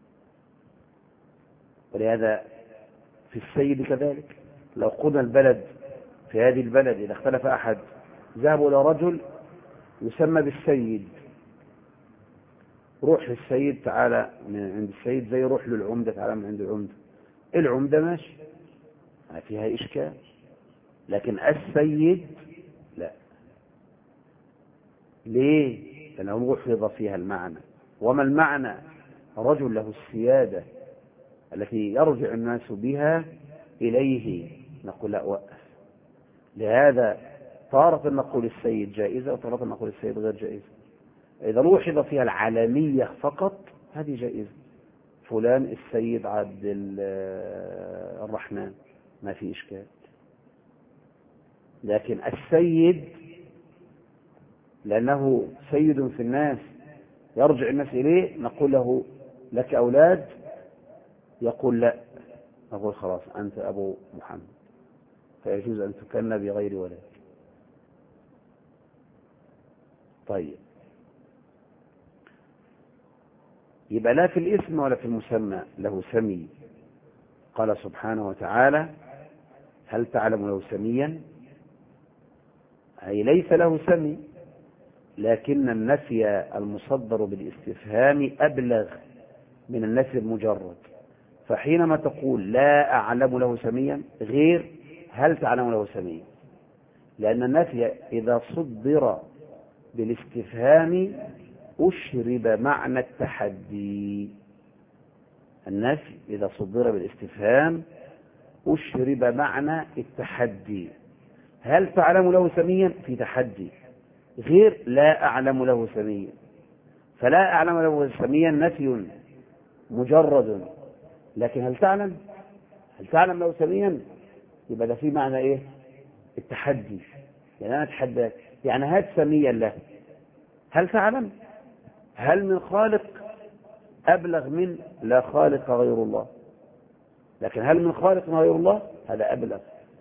Speaker 1: ولهذا في السيد كذلك، لو قلنا البلد في هذه البلد إذا اختلف أحد ذهبوا إلى رجل يسمى بالسيد، روح للسيد تعالى من عند السيد زي روح للعمدة تعالى من عند العمدة. العمدة ماشي ما فيها إشكال، لكن السيد لا. ليه؟ لأنه لوحظ فيها المعنى. وما المعنى؟ رجل له السيادة التي يرجع الناس بها إليه. نقول لا وقف. لهذا تارة نقول السيد جائزة وتارة نقول السيد غير جائزة. إذا لوحظ فيها العالمية فقط هذه جائزة، فلان السيد عبد الرحمن ما في إشكال. لكن السيد لأنه سيد في الناس يرجع الناس إليه نقول له لك أولاد؟ يقول لا، نقول خلاص أنت أبو محمد، فيجوز أن تكن بغير ولد. طيب، يبقى لا في الاسم ولا في المسمى له سمي. قال سبحانه وتعالى هل تعلم له سميا؟ أي ليس له سمي، لكن النفي المصدر بالاستفهام أبلغ من النفي المجرد. فحينما تقول لا أعلم له سميا غير هل تعلم له سميا، لأن النفي إذا صدر بالاستفهام أشرب معنى التحدي. النفي إذا صدر بالاستفهام أشرب معنى التحدي. هل تعلم له سميا في تحدي، غير لا أعلم له سميا. فلا أعلم له سميا نفي مجرد، لكن هل تعلم هل تعلم له سميا يبقى ده في معنى إيه؟ التحدي. يعني أنا أتحداك، يعني هات سميا له. هل تعلم؟ هل من خالق أبلغ من لا خالق غير الله؟ لكن هل من خالق غير الله؟ هذا أبلغ.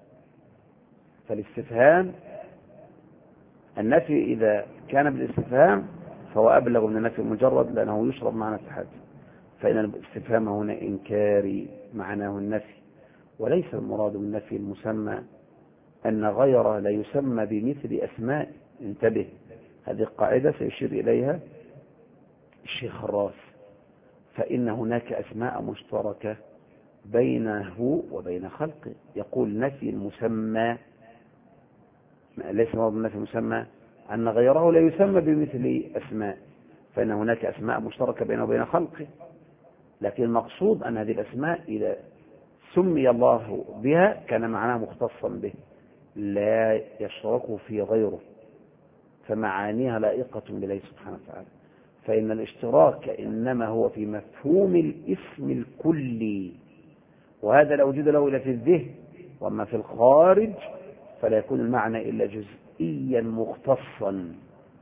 Speaker 1: فالاستفهام النفي إذا كان بالاستفهام فهو أبلغ من النفي المجرد، لأنه يشرب معنى التحدي. فإن الاستفهام هنا إنكاري معناه النفي، وليس المراد بالنفي المسمى أن غيره لا يسمى بمثل أسماء. انتبه، هذه القاعدة سيشير إليها الشيخ الراس. فإن هناك أسماء مشتركة بينه وبين خلقه. يقول نفي المسمى، ليس مراد النفي المسمى أن غيره لا يسمى بمثل أسماء، فإن هناك أسماء مشتركة بينه وبين خلقه. لكن المقصود أن هذه الأسماء إذا سمي الله بها كان معناها مختصا به، لا يشرك في غيره، فمعانيها لائقة بالله سبحانه وتعالى. فإن الاشتراك إنما هو في مفهوم الاسم الكلي، وهذا لا وجود له إلا في الذهن. وأما في الخارج فلا يكون المعنى إلا جزئيا مختصا.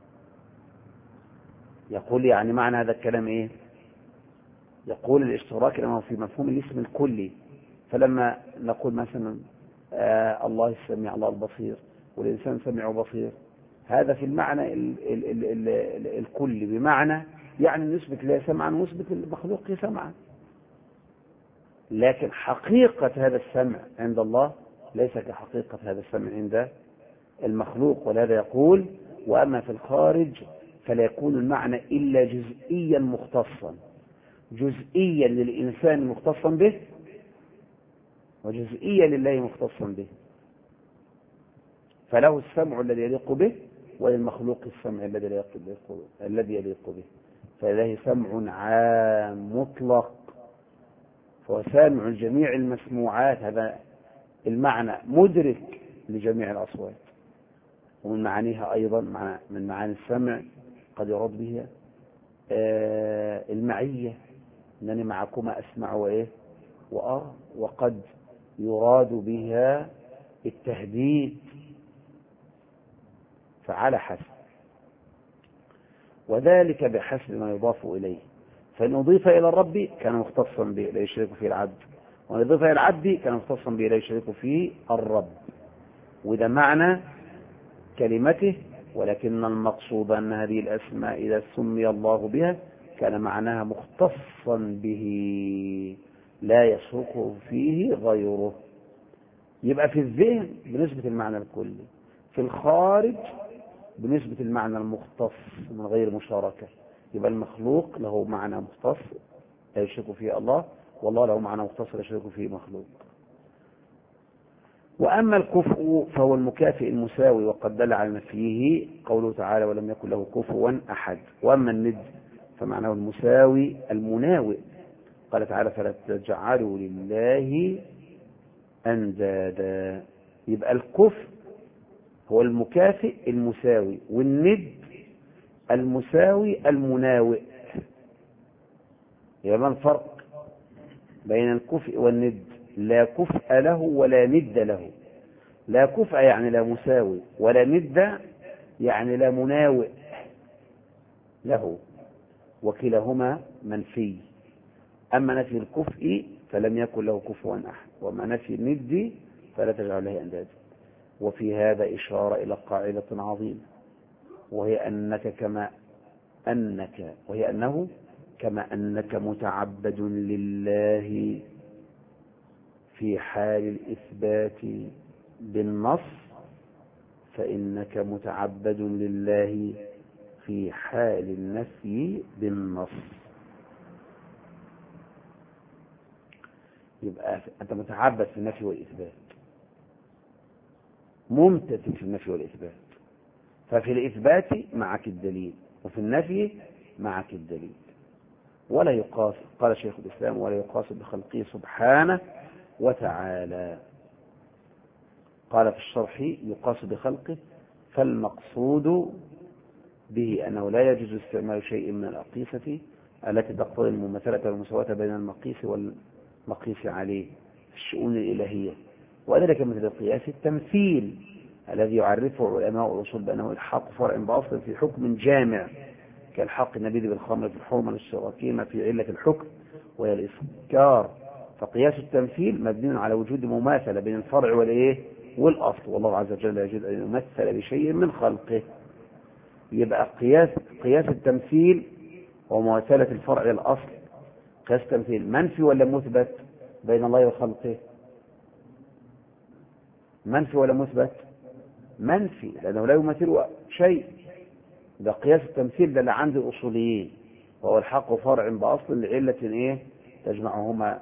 Speaker 1: يقول يعني معنى هذا الكلام إيه؟ يقول الاشتراك إنما هو في مفهوم الاسم الكلي. فلما نقول مثلا آه الله السميع الله البصير والإنسان سميع وبصير، هذا في المعنى ال ال ال ال ال الكلي، بمعنى يعني نثبت لا سمعا ونثبت المخلوق سمعا. لكن حقيقة هذا السمع عند الله ليس كحقيقة هذا السمع عند المخلوق. ولهذا يقول وأما في الخارج فلا يكون المعنى إلا جزئيا مختصا، جزئيا للإنسان مختصا به، وجزئيا لله مختصا به. فله السمع الذي يليق به، وللمخلوق السمع الذي يليق به الذي يليق به. فلله سمع عام مطلق، فهو سامع جميع المسموعات. هذا المعنى مدرك لجميع الأصوات. ومن معانيها أيضا من معاني السمع قد يراد بها آه المعية، أنني معكما أسمع وإيه وأرى. وقد يراد بها التهديد، فعلى حسب، وذلك بحسب ما يضاف إليه. فإن أضيف إلى الرب كان مختصا به لا يشرك فيه العبد، وإن أضيف إلى العبد كان مختصا به لا يشرك فيه الرب. وإذا معنى كلمته. ولكن المقصود أن هذه الأسماء إذا سمي الله بها كان معناها مختصا به لا يشرك فيه غيره. يبقى في الذهن بنسبة المعنى الكلي، في الخارج بنسبة المعنى المختص من غير مشاركة. يبقى المخلوق له معنى مختص لا يشرك فيه الله، والله له معنى مختص لا يشرك فيه مخلوق. وأما الكفء فهو المكافئ المساوي، وقد دل على نفيه قوله تعالى ولم يكن له كفوا أحد. وأما الند فمعناه المساوي المناوئ. قال تعالى فلا تجعلوا لله أندادا. يبقى الكفء هو المكافئ المساوي، والند المساوي المناوئ. يبقى ما الفرق بين الكفء والند؟ لا كفء له ولا ند له. لا كفء يعني لا مساوي، ولا ند يعني لا مناوئ له، وكلاهما منفي. أما نفي الكفء فلم يكن له كفوا أحد، وأما نفي الند فلا تجعل له أندادا. وفي هذا إشارة إلى قاعدة عظيمة، وهي أنك كما أنك وهي أنه كما أنك متعبد لله في حال الإثبات بالنص، فإنك متعبد لله في حال النفي بالنص. يبقى أنت متعبد في النفي والإثبات، ممتثل في النفي والإثبات. ففي الإثبات معك الدليل، وفي النفي معك الدليل. ولا يقاس، قال شيخ الإسلام، ولا يقاس بخلقه سبحانه وتعالى. قال في الشرح: يقاس بخلقه، فالمقصود به أنه لا يجوز استعمال شيء من الأقيسة التي تقتضي المماثلة والمساواة بين المقيس والمقيس عليه في الشؤون الإلهية، وذلك مثل قياس التمثيل الذي يعرفه علماء الأصول بأنه الحق فرع بأصل في حكم جامع، كالحق النبيذ بالخمر في الحرمة الاشتراكية في علة الحكم وهي الإسكار. فقياس التمثيل مبني على وجود مماثلة بين الفرع والإيه والأصل، والله عز وجل يجوز أن يمثل بشيء من خلقه. يبقى قياس قياس التمثيل ومماثلة الفرع للأصل، قياس التمثيل منفي ولا مثبت بين الله وخلقه؟ منفي ولا مثبت؟ منفي، لأنه لا يمثل شيء. ده قياس التمثيل ده اللي عند الأصوليين، وهو الحق فرع بأصل لعلة إيه تجمعهما.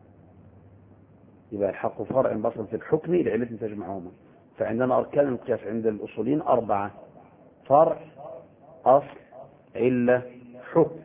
Speaker 1: يبقى الحق فرع بأصل في الحكم لعلة تجمعهما. فعندنا أركان القياس عند الأصوليين أربعة: فرع، أصل، علة، حكم.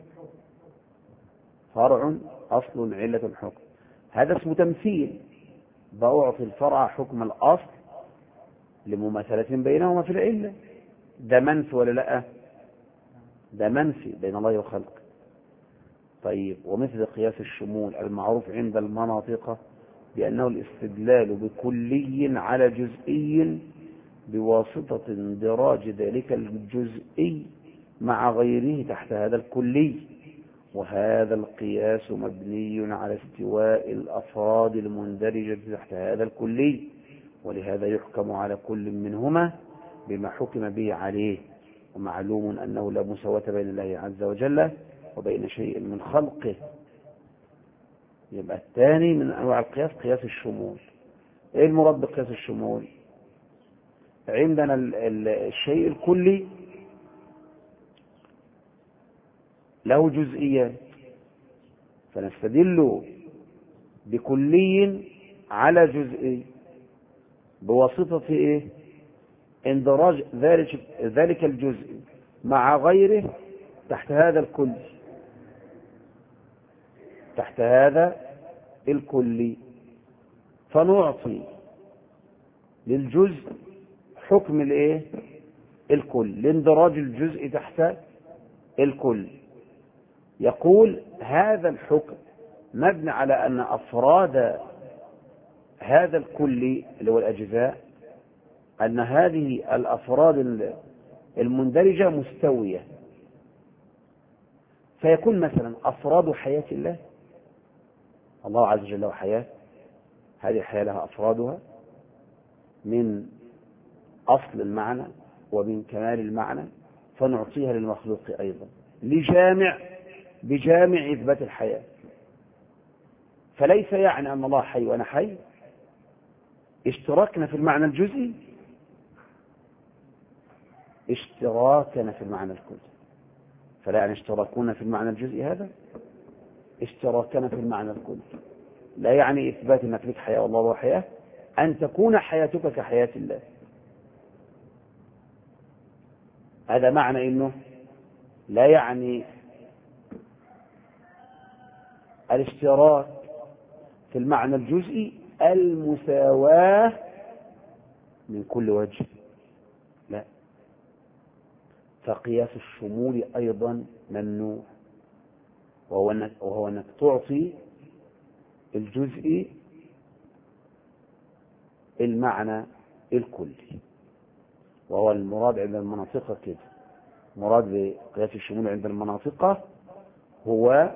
Speaker 1: فرع، أصل، علة، حكم. هذا اسمه تمثيل، بأعطي الفرع حكم الأصل لمماثلة بينهما في العلة. ده منفي ولا لا؟ ده منفي بين الله وخلقه. طيب، ومثل قياس الشمول المعروف عند المناطق بأنه الاستدلال بكلي على جزئي بواسطة اندراج ذلك الجزئي مع غيره تحت هذا الكلي، وهذا القياس مبني على استواء الأفراد المندرجة تحت هذا الكلي، ولهذا يحكم على كل منهما بما حكم به عليه. ومعلوم أنه لا مساواة بين الله عز وجل وبين شيء من خلقه. يبقى الثاني من أنواع القياس قياس الشمول. إيه المراد بقياس الشمول؟ عندنا الشيء الكلي له جزئيات، فنستدل بكلي على جزئي بواسطة إيه؟ اندراج ذلك ذلك الجزء مع غيره تحت هذا الكل، تحت هذا الكلي، فنعطي للجزء حكم الايه الكل لاندراج الجزء تحت الكل. يقول هذا الحكم مبني على أن أفراد هذا الكلي اللي هو الأجزاء، أن هذه الأفراد المندرجة مستوية. فيكون مثلا أفراد حياة الله، الله عز وجل له حياة، هذه الحياة لها أفرادها من أصل المعنى ومن كمال المعنى، فنعطيها للمخلوق أيضا لجامع بجامع إثبات الحياة. فليس يعني أن الله حي وأنا حي اشتراكنا في المعنى الجزئي، اشتراكنا في المعنى الكلي. فلا يعني اشتراكنا في المعنى الجزئي، هذا اشتراكنا في المعنى الكلي. لا يعني إثبات أنك لك حياة والله له حياة أن تكون حياتك كحياة الله. هذا معنى إنه لا يعني الاشتراك في المعنى الجزئي المساواة من كل وجه، لا. فقياس الشمول أيضا ممنوع، وهو أنك, وهو أنك تعطي الجزء المعنى الكلي، وهو المراد عند المناطق كده. مراد بقياس الشمول عند المناطق هو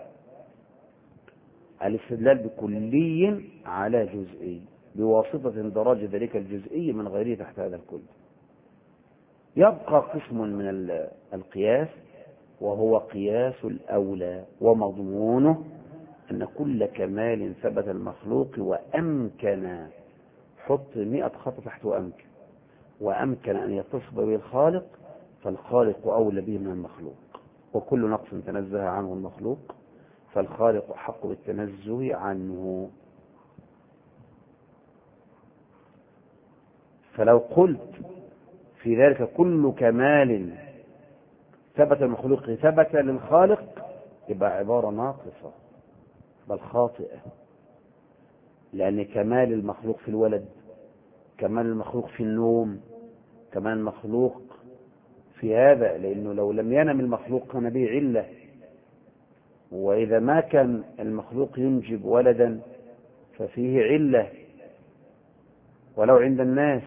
Speaker 1: الاستدلال بكلي على جزئي بواسطة اندراج ذلك الجزئي من غيره تحت هذا الكل. يبقى قسم من القياس وهو قياس الأولى، ومضمونه أن كل كمال ثبت المخلوق وأمكن، حط مئة خط تحت وأمكن، وأمكن أن يتصف به الخالق فالخالق أولى به من المخلوق، وكل نقص تنزه عنه المخلوق فالخالق حق بالتنزه عنه. فلو قلت في ذلك كل كمال ثبت المخلوق ثبت للخالق يبقى عبارة ناقصة بل خاطئة، لأن كمال المخلوق في الولد، كمال المخلوق في النوم، كمال المخلوق في هذا، لأنه لو لم ينم المخلوق كان به علة، وإذا ما كان المخلوق ينجب ولدا ففيه علة ولو عند الناس.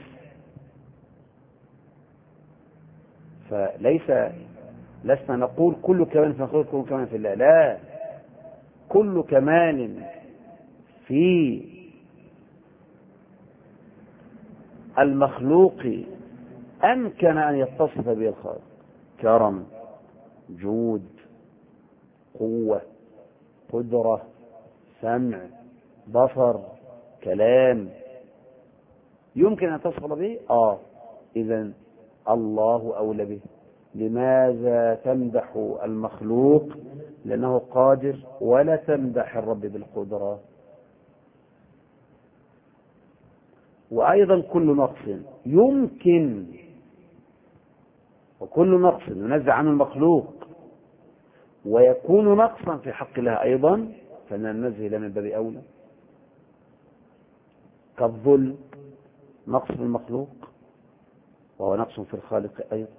Speaker 1: فليس لسنا نقول كل كمال في المخلوق كل كمال في الله، لا، كل كمال في المخلوق أمكن أن يتصف به الخالق، كرم، جود، قوة، قدرة، سمع، بصر، كلام، يمكن أن يتصف به. آه إذن الله أولى به. لماذا تمدح المخلوق؟ لأنه قادر، ولا تمدح الرب بالقدرة. وأيضا كل نقص يمكن، وكل نقص ينزع عنه المخلوق ويكون نقصا في حق الله أيضا فإن النزه لا من باب أولى. كالظلم نقص في المخلوق وهو نقص في الخالق أيضا.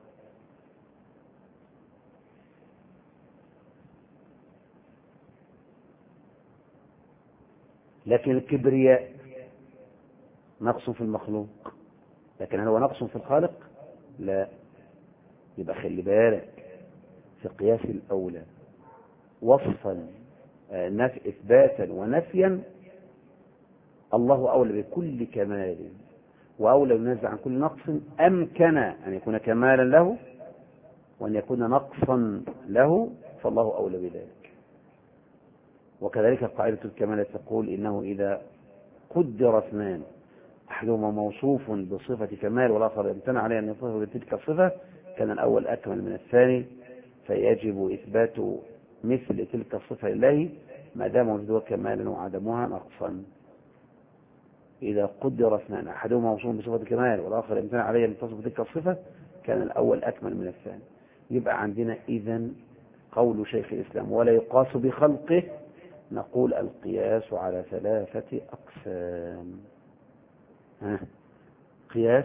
Speaker 1: لكن الكبرياء نقص في المخلوق، لكن هل هو نقص في الخالق؟ لا. يبقى خلي بالك في قياس الأولى وصفا نفي إثباتا ونفيا، الله أولى بكل كمال وأولى ينزع عن كل نقص أمكن أن يكون كمالا له وأن يكون نقصا له، فالله أولى بذلك. وكذلك قاعدة الكمال تقول إنه إذا قدر اثنان أحدهما موصوف بصفة كمال والآخر يمتنع عليه أن يصفه بتلك الصفة كان الأول أكمل من الثاني، فيجب إثبات مثل تلك الصفة لله ما دام وجودها كمالا وعدمها نقصا. إذا قدر اثنان أحدهما موصوف بصفة كمال والآخر يمتنع عليه أن يتصف بتلك الصفة كان الأول أكمل من الثاني. يبقى عندنا إذن قول شيخ الإسلام ولا يقاس بخلقه، نقول القياس على ثلاثة أقسام. ها قياس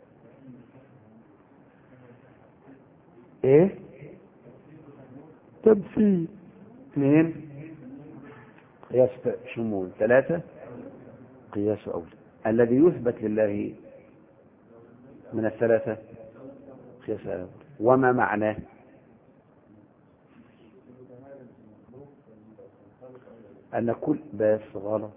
Speaker 1: ايه؟ تمثيل. اثنين قياس شمول. ثلاثة قياس أولى. الذي يثبت لله من الثلاثة قياس أولى. وما معناه؟ أن كل بس غلط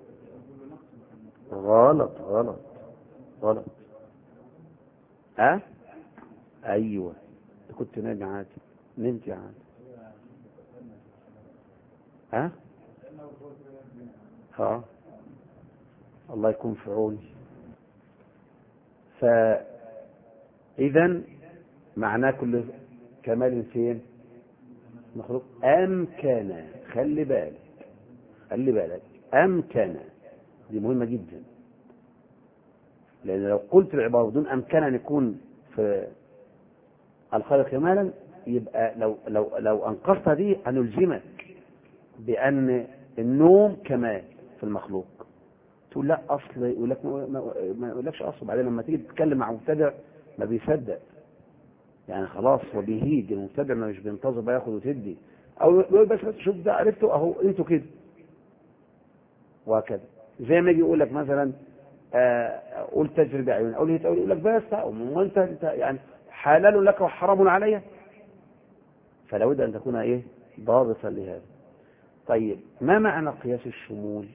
Speaker 1: غلط غلط غلط أه؟ أيوة كنت ناجي عادي نمت عادي ها؟ ها الله يكون في عوني. فإذا معناه كل كمال فين؟ مخلوق أمكن. خلي بالك خلي بالك أمكن دي مهمة جدا، لأن لو قلت العبارة بدون أمكن أن يكون في الخالق كمالا يبقى لو لو لو أنقصت دي هنلزمك بأن النوم كمال في المخلوق. تقول لا أصل، يقول لك ما يقولكش أصل. بعدين لما تيجي تتكلم مع مبتدع ما بيصدق، يعني خلاص هو بيهيج. المبتدع ما مش بينتظر بقى ياخد وتدي، أو يقول بس شوف ده عرفته أهو أنتوا كده، وهكذا. زي ما يجي يقول لك مثلا قول تجربة عيون، أو يقول لك بس وأنت أنت يعني حلال لك وحرام علي. فلا بد أن تكون إيه ضابطا لهذا. طيب ما معنى قياس الشمول؟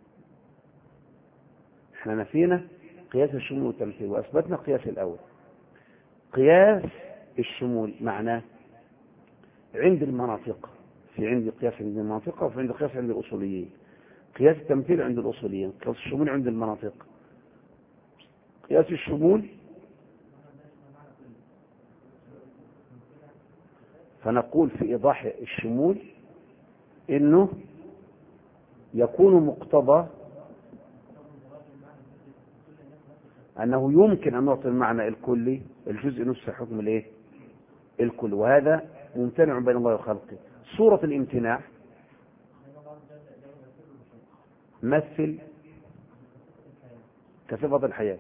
Speaker 1: احنا نفينا قياس الشمول والتمثيل وأثبتنا قياس الأول. قياس الشمول معناه عند المناطق، في عندي قياس عند المناطق وفي عندي قياس عند الأصوليين. قياس التمثيل عند الأصوليين، قياس الشمول عند المناطق. قياس الشمول فنقول في إيضاح الشمول إنه يكون مقتضى أنه يمكن أن نعطي المعنى الكلي الجزء نفس حكم الإيه؟ الكل، وهذا ممتنع بين الله وخلقه. صورة الامتناع مثل كصفة الحياة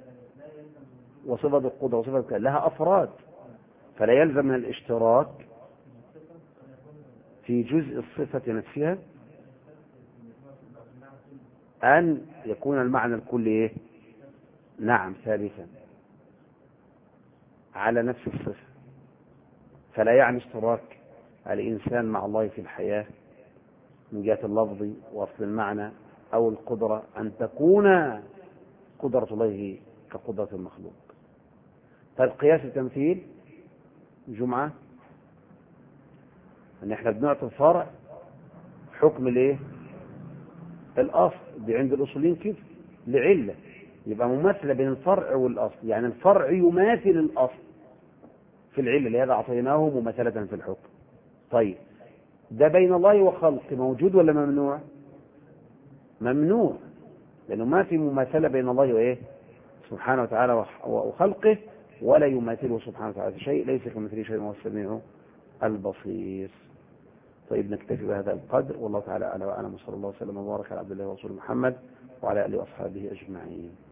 Speaker 1: وصفة القدرة وصفة الكلام لها أفراد، فلا يلزم من الاشتراك في جزء الصفة نفسها أن يكون المعنى الكلي إيه؟ نعم ثابتا على نفس الصفة. فلا يعني اشتراك الإنسان مع الله في الحياة من جهة اللفظ وأصل المعنى أو القدرة أن تكون قدرة الله كقدرة المخلوق. فالقياس التمثيل جمعة أن احنا بنعطي الفرع حكم الايه؟ الأصل دي عند الأصولين كيف لعلة، يبقى مماثلة بين الفرع والأصل، يعني الفرع يماثل الأصل في العلة، لهذا أعطيناه مماثلة في الحكم. طيب ده بين الله وخلقه موجود ولا ممنوع؟ ممنوع، لأنه ما في مماثلة بين الله وإيه سبحانه وتعالى وخلقه، ولا يماثله سبحانه وتعالى في شيء، ليس كمثله شيء وهو السميع البصير. طيب نكتفي بهذا القدر، والله تعالى أعلم وأعلم، وصلى الله وسلم وبارك على عبد الله ورسوله محمد وعلى آله وأصحابه أجمعين.